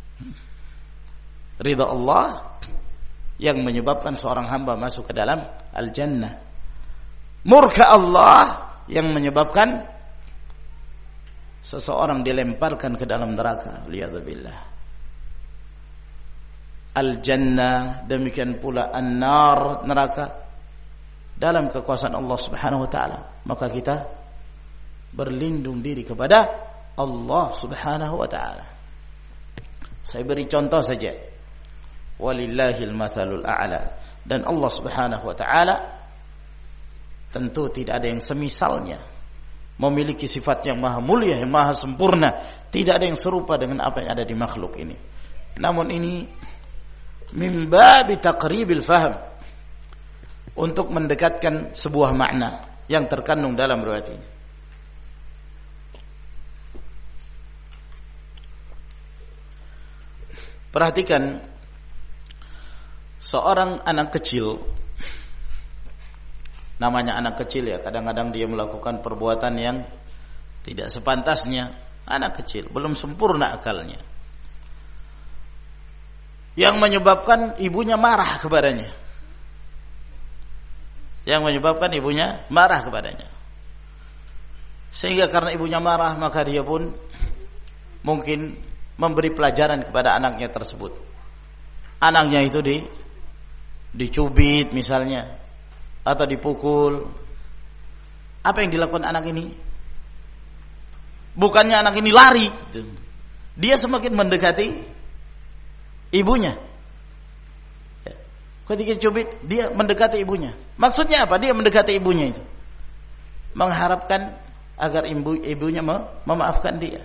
Ridha Allah yang menyebabkan seorang hamba masuk ke dalam al-jannah. Murka Allah yang menyebabkan seseorang dilemparkan ke dalam neraka. Liyadzubillah. Al-jannah, demikian pula an-nar, neraka, dalam kekuasaan Allah Subhanahu wa taala. Maka kita berlindung diri kepada Allah Subhanahu wa taala. Saya beri contoh saja. Walillahil mathalul a'la. Dan Allah Subhanahu wa taala tentu tidak ada yang semisalnya, memiliki sifat yang maha mulia, yang maha sempurna. Tidak ada yang serupa dengan apa yang ada di makhluk ini. Namun ini min babi taqribil faham, untuk mendekatkan sebuah makna yang terkandung dalam riwayat ini. Perhatikan seorang anak kecil, namanya anak kecil ya, kadang-kadang dia melakukan perbuatan yang tidak sepantasnya. Anak kecil, belum sempurna akalnya, yang menyebabkan ibunya marah kepadanya. Sehingga karena ibunya marah, maka dia pun mungkin memberi pelajaran kepada anaknya tersebut. Anaknya itu dicubit misalnya, atau dipukul. Apa yang dilakukan anak ini? Bukannya anak ini lari, dia semakin mendekati ibunya. Ketika dicubit, dia mendekati ibunya. Maksudnya apa? Dia mendekati ibunya itu, mengharapkan agar ibunya memaafkan dia.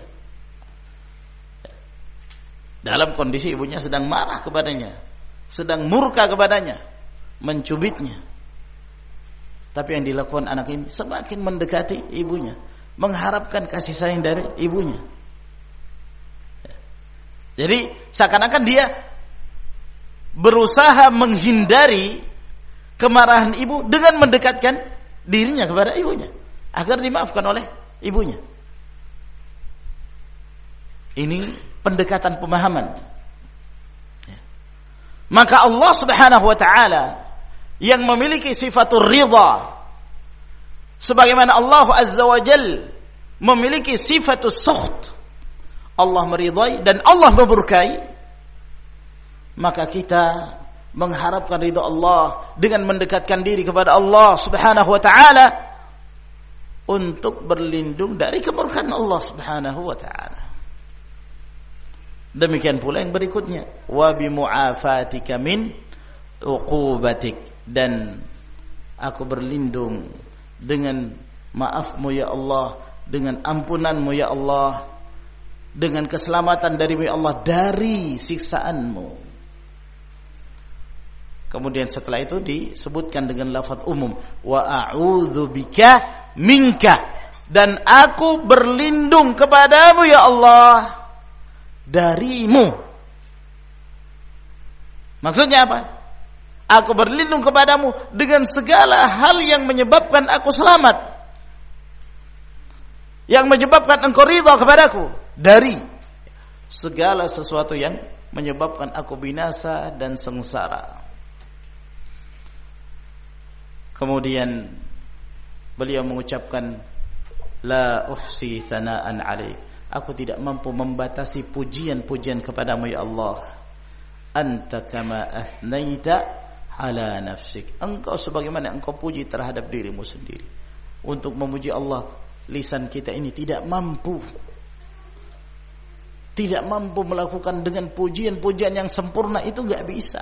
Dalam kondisi ibunya sedang marah kepadanya, sedang murka kepadanya, mencubitnya. Tapi yang dilakukan anak ini semakin mendekati ibunya, mengharapkan kasih sayang dari ibunya. Jadi seakan-akan dia berusaha menghindari kemarahan ibu dengan mendekatkan dirinya kepada ibunya agar dimaafkan oleh ibunya. Ini pendekatan pemahaman. Maka Allah Subhanahu wa taala yang memiliki sifatul ridha, sebagaimana Allah Azza wa Jalla memiliki sifatus sukht, Allah meridai dan Allah memurkai, maka kita mengharapkan ridha Allah dengan mendekatkan diri kepada Allah Subhanahu wa taala untuk berlindung dari kemurkaan Allah Subhanahu wa taala. Demikian pula yang berikutnya, wa bi mu'afatika min uqubatik, dan aku berlindung dengan maafmu ya Allah, dengan ampunanmu ya Allah, dengan keselamatan darimu ya Allah dari siksaanmu. Kemudian setelah itu disebutkan dengan lafaz umum, wa a'udzu bika minka, dan aku berlindung kepadamu ya Allah darimu. Maksudnya apa? Aku berlindung kepadamu dengan segala hal yang menyebabkan aku selamat, yang menyebabkan engkau ridha kepadaku, dari segala sesuatu yang menyebabkan aku binasa dan sengsara. Kemudian beliau mengucapkan, la uhsi thana'an alaik, aku tidak mampu membatasi pujian-pujian kepadamu ya Allah. Anta kama athnaita ala nafsik, engkau sebagaimana engkau puji terhadap dirimu sendiri. Untuk memuji Allah, lisan kita ini tidak mampu melakukan dengan pujian-pujian yang sempurna, itu enggak bisa.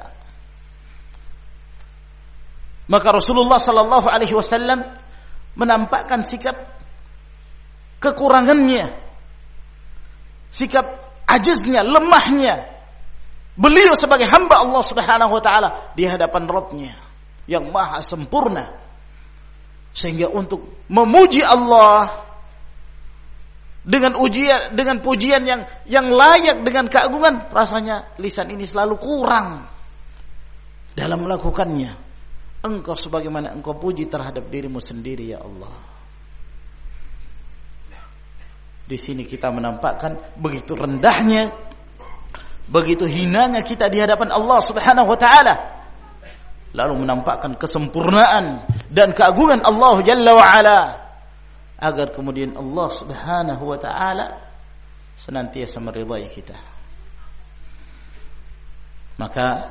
Maka Rasulullah sallallahu alaihi wasallam menampakkan sikap kekurangannya, sikap ajiznya, lemahnya beliau sebagai hamba Allah Subhanahu wa taala di hadapan Rabbnya. yang maha sempurna. Sehingga untuk memuji Allah dengan pujian yang layak dengan keagungan, rasanya lisan ini selalu kurang dalam melakukannya. Engkau sebagaimana engkau puji terhadap dirimu sendiri ya Allah. Di sini kita menampakkan begitu rendahnya, begitu hinanya kita di hadapan Allah Subhanahu wa taala. Lalu menampakkan kesempurnaan dan keagungan Allah Jalla wa Ala, agar kemudian Allah Subhanahu wa taala senantiasa meridai kita. Maka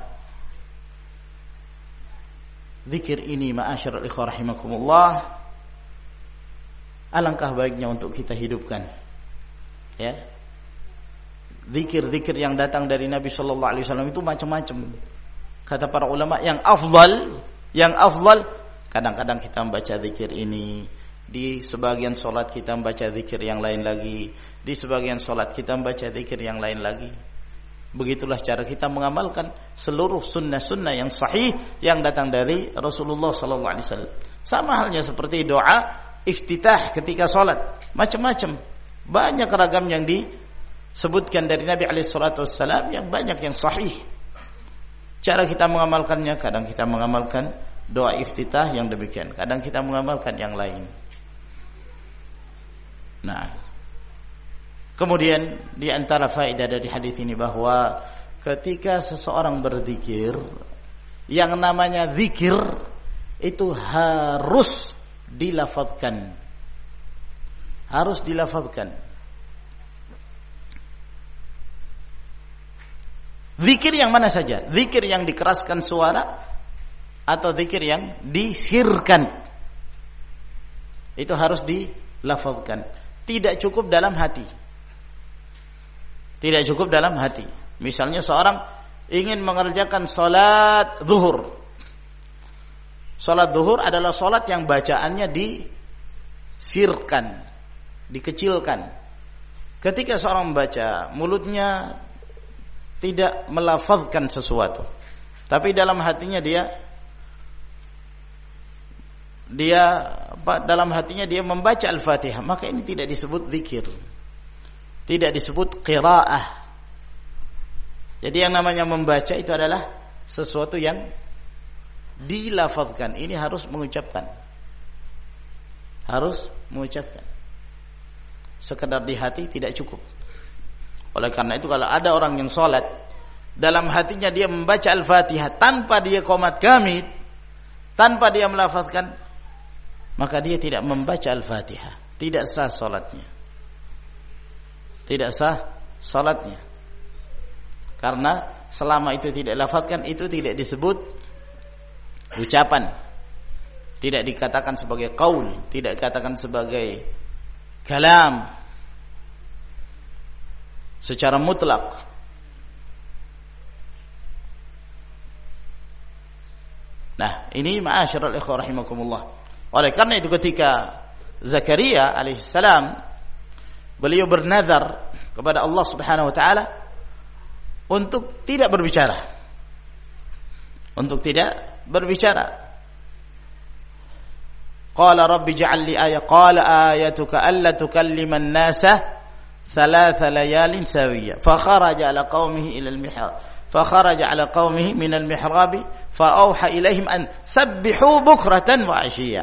zikir ini ma'asyiral ikhwah rahimakumullah, alangkah baiknya untuk kita hidupkan. Ya. Zikir-zikir yang datang dari Nabi sallallahu alaihi wasallam itu macam-macam. Kata para ulama, yang afdal kadang-kadang kita membaca zikir ini, di sebagian solat kita membaca zikir yang lain lagi, di sebagian solat kita membaca zikir yang lain lagi. Begitulah cara kita mengamalkan seluruh sunnah-sunnah yang sahih yang datang dari Rasulullah sallallahu alaihi wasallam. Sama halnya seperti doa iftitah ketika solat, macam-macam, banyak ragam yang disebutkan dari Nabi alaihi salatu wassalam, yang banyak yang sahih. Cara kita mengamalkannya, kadang kita mengamalkan doa iftitah yang demikian, kadang kita mengamalkan yang lain. Nah, kemudian di antara faedah dari hadis ini bahwa ketika seseorang berzikir, yang namanya zikir itu harus dilafazkan. Harus dilafazkan. Zikir yang mana saja? Zikir yang dikeraskan suara atau zikir yang disirkan, itu harus dilafazkan. Tidak cukup dalam hati. Tidak cukup dalam hati. Misalnya seorang ingin mengerjakan salat zuhur. Salat zuhur adalah salat yang bacaannya disirkan, dikecilkan. Ketika seorang membaca, mulutnya tidak melafazkan sesuatu, tapi dalam hatinya dia dalam hatinya dia membaca Al-Fatihah, maka ini tidak disebut zikir, tidak disebut qiraah. Jadi yang namanya membaca itu adalah sesuatu yang dilafazkan. Ini harus mengucapkan, harus mengucapkan. Sekedar di hati tidak cukup. Oleh karena itu kalau ada orang yang sholat, dalam hatinya dia membaca Al-Fatihah tanpa dia qomat kamit, tanpa dia melafazkan, maka dia tidak membaca Al-Fatihah. Tidak sah sholatnya. Tidak sah sholatnya. Karena selama itu tidak dilafazkan, itu tidak disebut ucapan. Tidak dikatakan sebagai qaul, tidak dikatakan sebagai kalam secara mutlak. Nah, ini ma'asyiral ikhwah rahimakumullah. Oleh karena itu ketika Zakaria alaihissalam, beliau bernazar kepada Allah Subhanahu wa taala untuk tidak berbicara. Untuk tidak berbicara. Qala rabbi ij'al li ayatan, qala ayatuka alla tukallima an-nasa ثلاث ليال سوية فخرج على قومه إلى المحراب فخرج على قومه من المحراب فأوحى إليهم أن سبحوا بكرة وعشيا.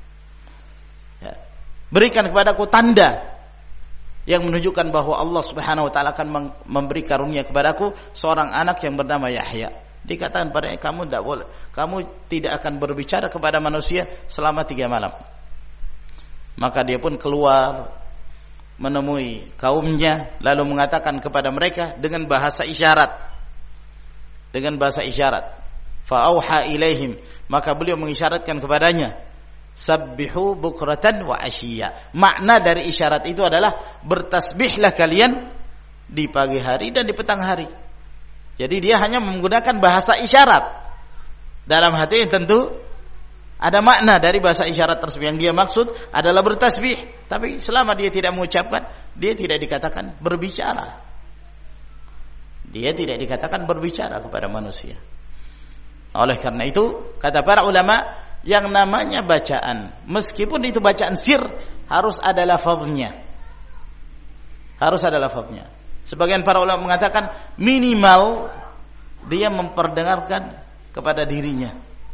Berikan kepadaku tanda yang menunjukkan bahwa Allah Subhanahu wa taala akan memberi karunia kepadaku seorang anak yang bernama Yahya. Dikatakan padanya, kamu tidak boleh, kamu tidak akan berbicara kepada manusia selama 3 malam. Maka dia pun keluar menemui kaumnya, lalu mengatakan kepada mereka dengan bahasa isyarat. Dengan bahasa isyarat. Fa'auha ilaihim, maka beliau mengisyaratkan kepadanya, sabbihu bukratan wa asyiya. Makna dari isyarat itu adalah bertasbihlah kalian di pagi hari dan di petang hari. Jadi dia hanya menggunakan bahasa isyarat. Dalam hati tentu ada makna dari bahasa isyarat tersebut. Yang dia maksud adalah bertasbih. Tapi selama dia tidak mengucapkan, dia tidak dikatakan berbicara. Dia tidak dikatakan berbicara kepada manusia. Oleh karena itu, kata para ulama, yang namanya bacaan, meskipun itu bacaan sir, harus ada lafaznya. Harus ada lafaznya. Sebagian para ulama mengatakan minimal dia memperdengarkan kepada dirinya.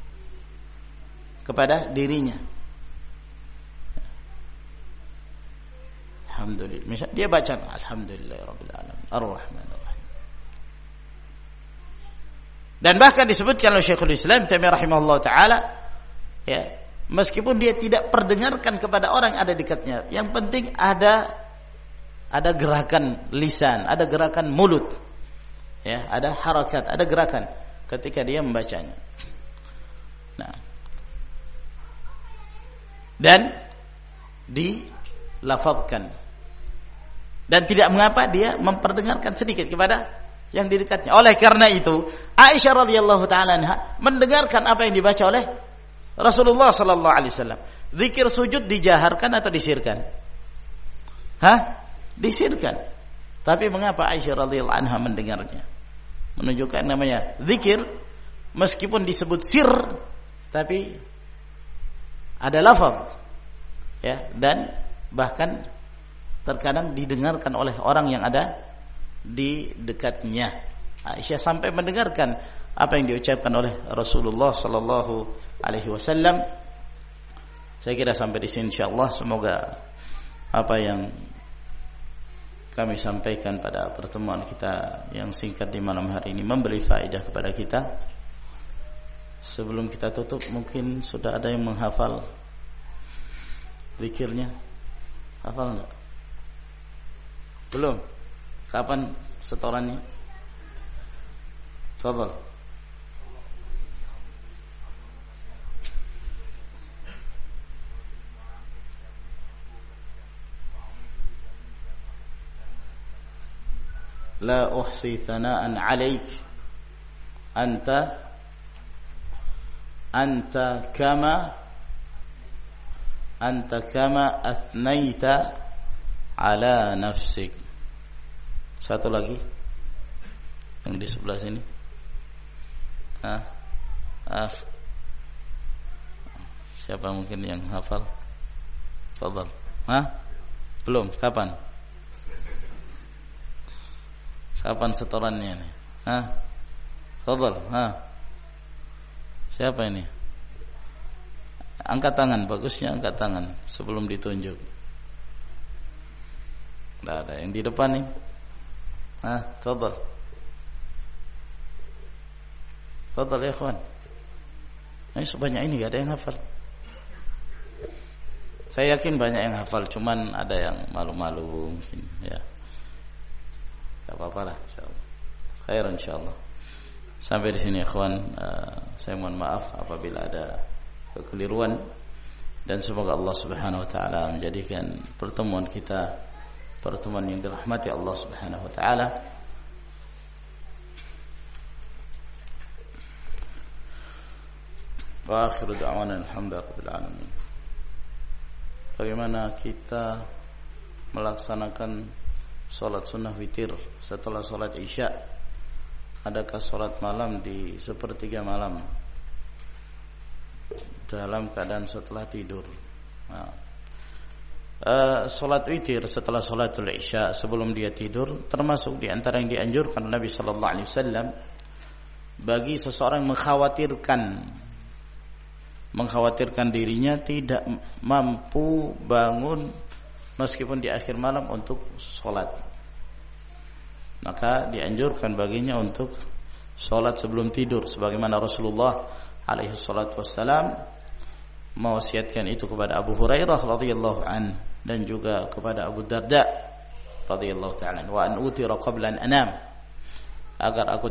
Kepada dirinya. Alhamdulillah. Misal dia baca Alhamdulillahirabbil alamin Ar-Rahmanir Rahim. Dan bahkan disebutkan oleh Syekhul Islam Taimiyah rahimahullah taala, ya, meskipun dia tidak perdengarkan kepada orang yang ada dekatnya, yang penting ada gerakan lisan, ada gerakan mulut. Ya, ada harakat, ada gerakan ketika dia membacanya. Nah. Dan dilafazkan. Dan tidak mengapa dia memperdengarkan sedikit kepada yang di dekatnya. Oleh karena itu, Aisyah radhiyallahu taala anha mendengarkan apa yang dibaca oleh Rasulullah sallallahu alaihi wasallam. Zikir sujud dijaharkan atau disirkan? Disirkan. Tapi mengapa Aisyah radhiyallahu anha mendengarnya? Menunjukkan namanya zikir meskipun disebut sir, tapi ada lafaz, ya, dan bahkan terkadang didengarkan oleh orang yang ada di dekatnya. Aisyah sampai mendengarkan apa yang diucapkan oleh Rasulullah sallallahu alaihi wasallam. Saya kira sampai di sini insyaallah. Semoga apa yang kami sampaikan pada pertemuan kita yang singkat di malam hari ini memberi faedah kepada kita. Sebelum kita tutup, mungkin sudah ada yang menghafal zikirnya? Hafal enggak? Belum? Kapan setorannya? Tafadhal. La uhsi thana'an 'alaik anta kama athnaita ala nafsik. Satu lagi yang di sebelah sini. Siapa mungkin yang hafal? Tafadhal. Belum? Kapan? Kapan setorannya ini? Tafadhal. Siapa ini? Angkat tangan, bagusnya angkat tangan sebelum ditunjuk. Tidak ada yang di depan nih. Tafadhal. Tafadhal ya ikhwan. Ini sebanyak ini gak ada yang hafal. Saya yakin banyak yang hafal, cuman ada yang malu-malu mungkin, ya. Gak apa-apa lah, insyaallah. Khair insyaallah. Sampai di sini ikhwan, saya mohon maaf apabila ada kekeliruan, dan semoga Allah Subhanahu wa taala menjadikan pertemuan kita pertemuan yang dirahmati Allah Subhanahu wa taala. Wa akhiru da'wana alhamdulillahi alamin. Bagaimana kita melaksanakan salat sunnah witir setelah salat Isya? Adakah salat malam di sepertiga malam dalam keadaan setelah tidur? Salat witir setelah salatul Isya sebelum dia tidur termasuk di antara yang dianjurkan Nabi sallallahu alaihi wasallam bagi seseorang mengkhawatirkan dirinya tidak mampu bangun meskipun di akhir malam untuk salat. Maka dianjurkan baginya untuk salat sebelum tidur sebagaimana Rasulullah alaihi salatu wassalam mewasiatkan itu kepada Abu Hurairah radhiyallahu an dan juga kepada Abu Darda radhiyallahu ta'ala wa an utira qabla an anam, agar aku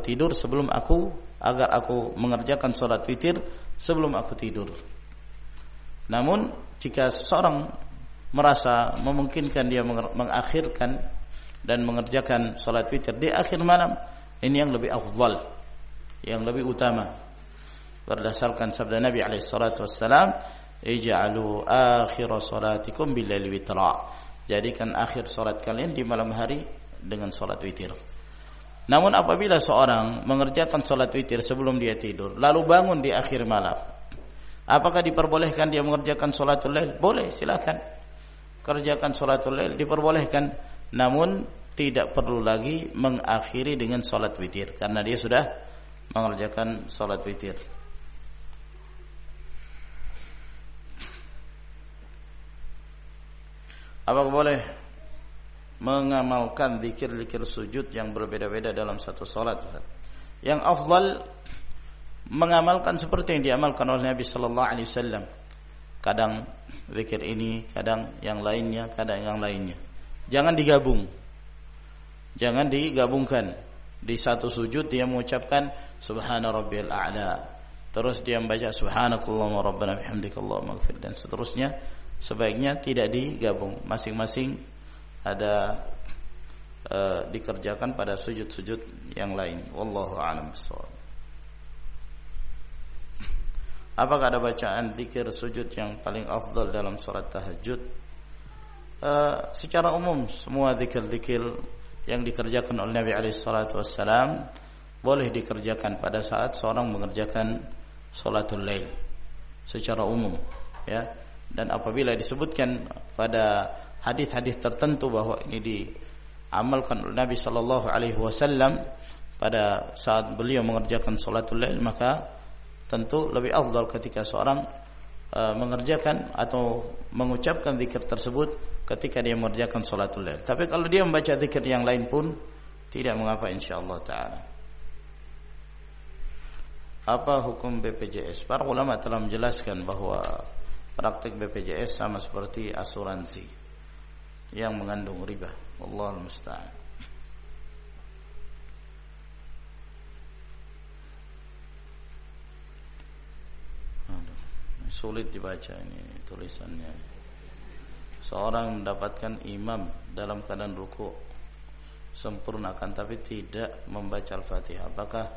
mengerjakan salat witir sebelum aku tidur. Namun jika seseorang merasa memungkinkan dia mengakhirkan dan mengerjakan salat witir di akhir malam, ini yang lebih afdal, yang lebih utama. Berdasarkan sabda Nabi alaihi salatu wassalam, ij'alu akhir salatikum bil-laili witra. Jadikan akhir salat kalian di malam hari dengan salat witir. Namun apabila seorang mengerjakan salat witir sebelum dia tidur, lalu bangun di akhir malam, apakah diperbolehkan dia mengerjakan salatul lail? Boleh, silakan. Kerjakan salatul lail, diperbolehkan. Namun tidak perlu lagi mengakhiri dengan salat witir karena dia sudah mengerjakan salat witir. Apakah boleh mengamalkan zikir-zikir sujud yang berbeda-beda dalam satu salat? Yang afdal mengamalkan seperti yang diamalkan oleh Nabi sallallahu alaihi wasallam. Kadang zikir ini, kadang yang lainnya, kadang yang lainnya. Jangan digabung. Jangan digabungkan. Di satu sujud dia mengucapkan subhana rabbiyal a'la. Terus dia membaca subhanakallahumma rabbana bihamdikallahumma ighfir dan seterusnya. Sebaiknya tidak digabung. Masing-masing ada dikerjakan pada sujud-sujud yang lain. Wallahu a'lam bishawab. Apakah ada bacaan zikir sujud yang paling afdal dalam salat tahajud? Secara umum semua zikir-zikir yang dikerjakan oleh Nabi alaihi salatu wassalam boleh dikerjakan pada saat seorang mengerjakan salatul lail secara umum, ya. Dan apabila disebutkan pada hadis-hadis tertentu bahwa ini diamalkan oleh Nabi sallallahu alaihi wasallam pada saat beliau mengerjakan salatul lail, maka tentu lebih afdal ketika seorang mengerjakan atau mengucapkan zikir tersebut ketika dia mengerjakan salatul lail. Tapi kalau dia membaca zikir yang lain pun tidak mengapa insyaallah taala. Apa hukum BPJS? Para ulama telah menjelaskan bahwa praktik BPJS sama seperti asuransi yang mengandung riba. Wallahul musta'an. Sulit dibaca ini tulisannya. Seorang mendapatkan imam dalam keadaan ruku sempurnakan tapi tidak membaca Al-Fatihah.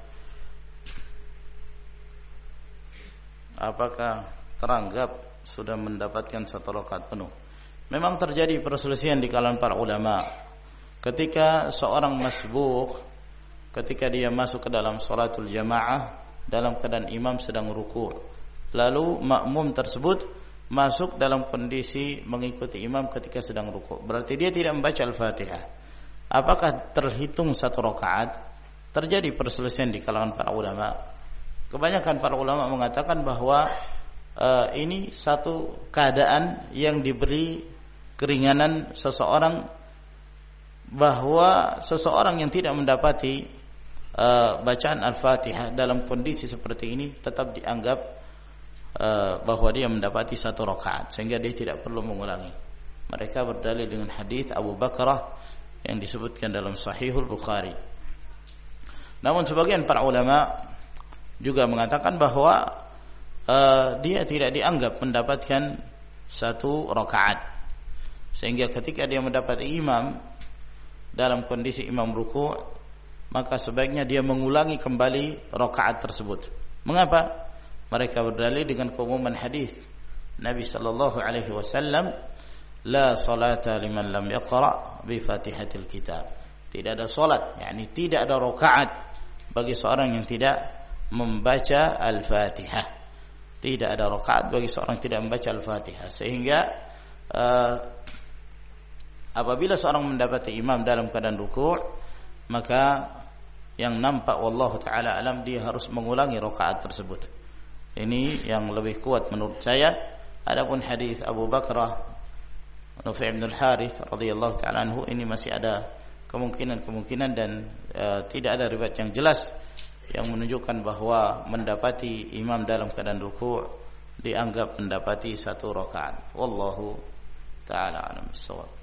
Apakah teranggap sudah mendapatkan satu rakaat penuh? Memang terjadi perselisihan di kalangan para ulama. Ketika seorang masbuk, ketika dia masuk ke dalam salatul jamaah dalam keadaan imam sedang ruku', lalu makmum tersebut masuk dalam kondisi mengikuti imam ketika sedang ruku', berarti dia tidak membaca Al-Fatihah. Apakah terhitung satu rakaat? Terjadi perselisihan di kalangan para ulama. Kebanyakan para ulama mengatakan bahwa ini satu keadaan yang diberi keringanan seseorang, bahwa seseorang yang tidak mendapati bacaan Al-Fatihah dalam kondisi seperti ini tetap dianggap bahwa dia mendapati satu rakaat sehingga dia tidak perlu mengulangi. Mereka berdalil dengan hadis Abu Bakrah yang disebutkan dalam Sahihul Bukhari. Namun sebagian para ulama juga mengatakan bahwa dia tidak dianggap mendapatkan satu rakaat, sehingga ketika dia mendapati imam dalam kondisi imam ruku', maka sebaiknya dia mengulangi kembali rakaat tersebut. Mengapa? Mereka berdalil dengan keumuman hadis Nabi sallallahu alaihi wasallam, la salata liman lam yaqra bi Fatihatil Kitab. Tidak ada salat, yakni tidak ada rakaat bagi seorang yang tidak membaca Al-Fatihah. Tidak ada rakaat bagi seorang yang tidak membaca Al-Fatihah. Sehingga apabila seorang mendapati imam dalam keadaan ruku', maka yang nampak wallahu taala alam dia harus mengulangi rakaat tersebut. Ini yang lebih kuat menurut saya. Adapun hadis Abu Bakrah Nufi' bin Al-Harith radhiyallahu taala anhu, ini masih ada kemungkinan dan tidak ada riwayat yang jelas yang menunjukkan bahwa mendapati imam dalam keadaan ruku' dianggap mendapati satu rakaat. Wallahu taala alam bissawab.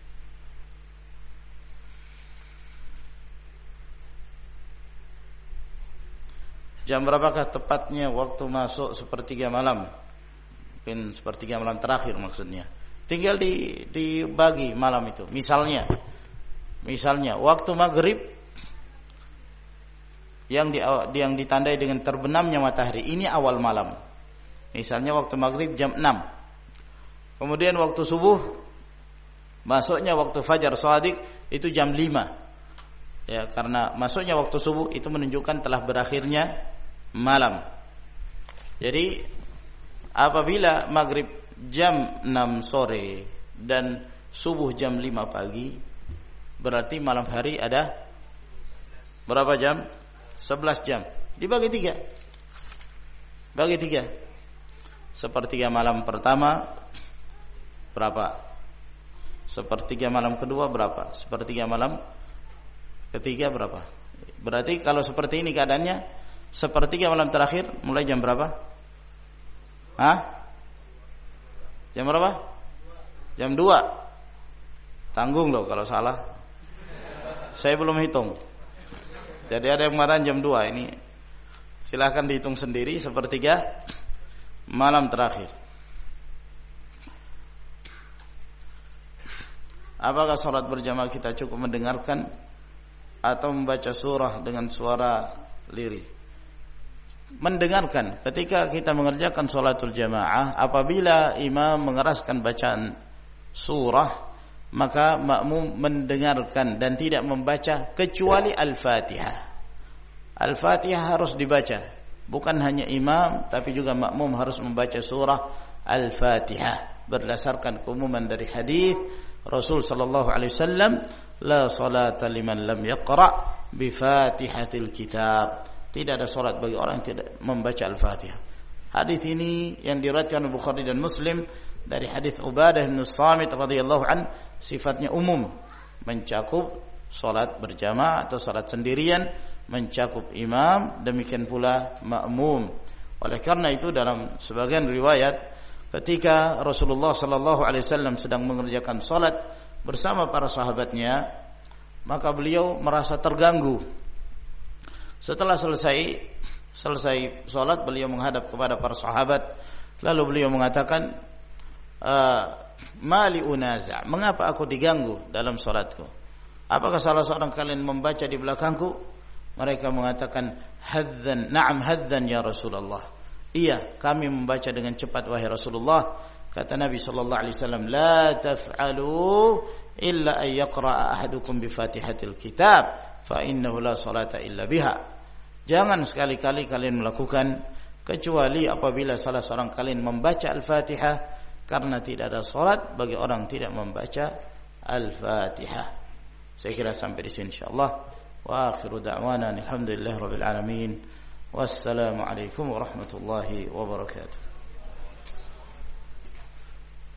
Jam berapakah tepatnya waktu masuk sepertiga malam? Mungkin sepertiga malam terakhir maksudnya. Tinggal dibagi malam itu. Misalnya waktu maghrib yang ditandai dengan terbenamnya matahari, ini awal malam. Misalnya waktu maghrib jam 6. Kemudian waktu subuh, masuknya waktu fajar shadiq itu jam 5. Ya, karena masuknya waktu subuh itu menunjukkan telah berakhirnya malam. Jadi apabila maghrib jam 6 sore dan subuh jam 5 pagi, berarti malam hari ada berapa jam? 11 jam. Dibagi 3. Bagi 3. Sepertiga malam pertama berapa? Sepertiga malam kedua berapa? Sepertiga malam ketiga berapa? Berarti kalau seperti ini keadaannya, sepertiga malam terakhir mulai jam berapa? Jam berapa? Jam 2. Tanggung loh kalau salah. Saya belum hitung. Jadi ada yang mengatakan jam 2. Ini silahkan dihitung sendiri, sepertiga malam terakhir. Apakah salat berjamaah kita cukup mendengarkan atau membaca surah dengan suara lirih? Mendengarkan. Ketika kita mengerjakan salatul jamaah, apabila imam mengeraskan bacaan surah, maka makmum mendengarkan dan tidak membaca kecuali Al-Fatihah. Al-Fatihah harus dibaca. Bukan hanya imam, tapi juga makmum harus membaca surah Al-Fatihah. Berdasarkan keumuman dari hadis Rasul sallallahu alaihi wasallam, la salata liman lam yaqra bi Fatihatil kitab. Tidak ada salat bagi orang yang tidak membaca Al-Fatihah. Hadis ini yang diriwayatkan oleh Bukhari dan Muslim dari hadis Ubadah bin Samit radhiyallahu an, sifatnya umum, mencakup salat berjamaah atau salat sendirian, mencakup imam, demikian pula makmum. Oleh karena itu dalam sebagian riwayat, ketika Rasulullah sallallahu alaihi wasallam sedang mengerjakan salat bersama para sahabatnya, maka beliau merasa terganggu. Setelah selesai salat, beliau menghadap kepada para sahabat, lalu beliau mengatakan, mali unaza, mengapa aku diganggu dalam salatku? Apakah salah seorang kalian membaca di belakangku? Mereka mengatakan, hadzan, na'am hadzan ya Rasulullah. Iya, kami membaca dengan cepat wahai Rasulullah. Kata Nabi sallallahu alaihi wasallam, la taf'alu illa ay yaqra'a ahadukum bi Fatihatil kitab fa innahu la salata illa biha. Jangan sekali-kali kalian melakukan kecuali apabila salah seorang kalian membaca Al-Fatihah, karena tidak ada salat bagi orang tidak membaca Al-Fatihah. Saya kira sampai di sini insyaallah. Wa akhiru da'wana alhamdulillahirabbil alamin. Wassalamu alaikum warahmatullahi wabarakatuh.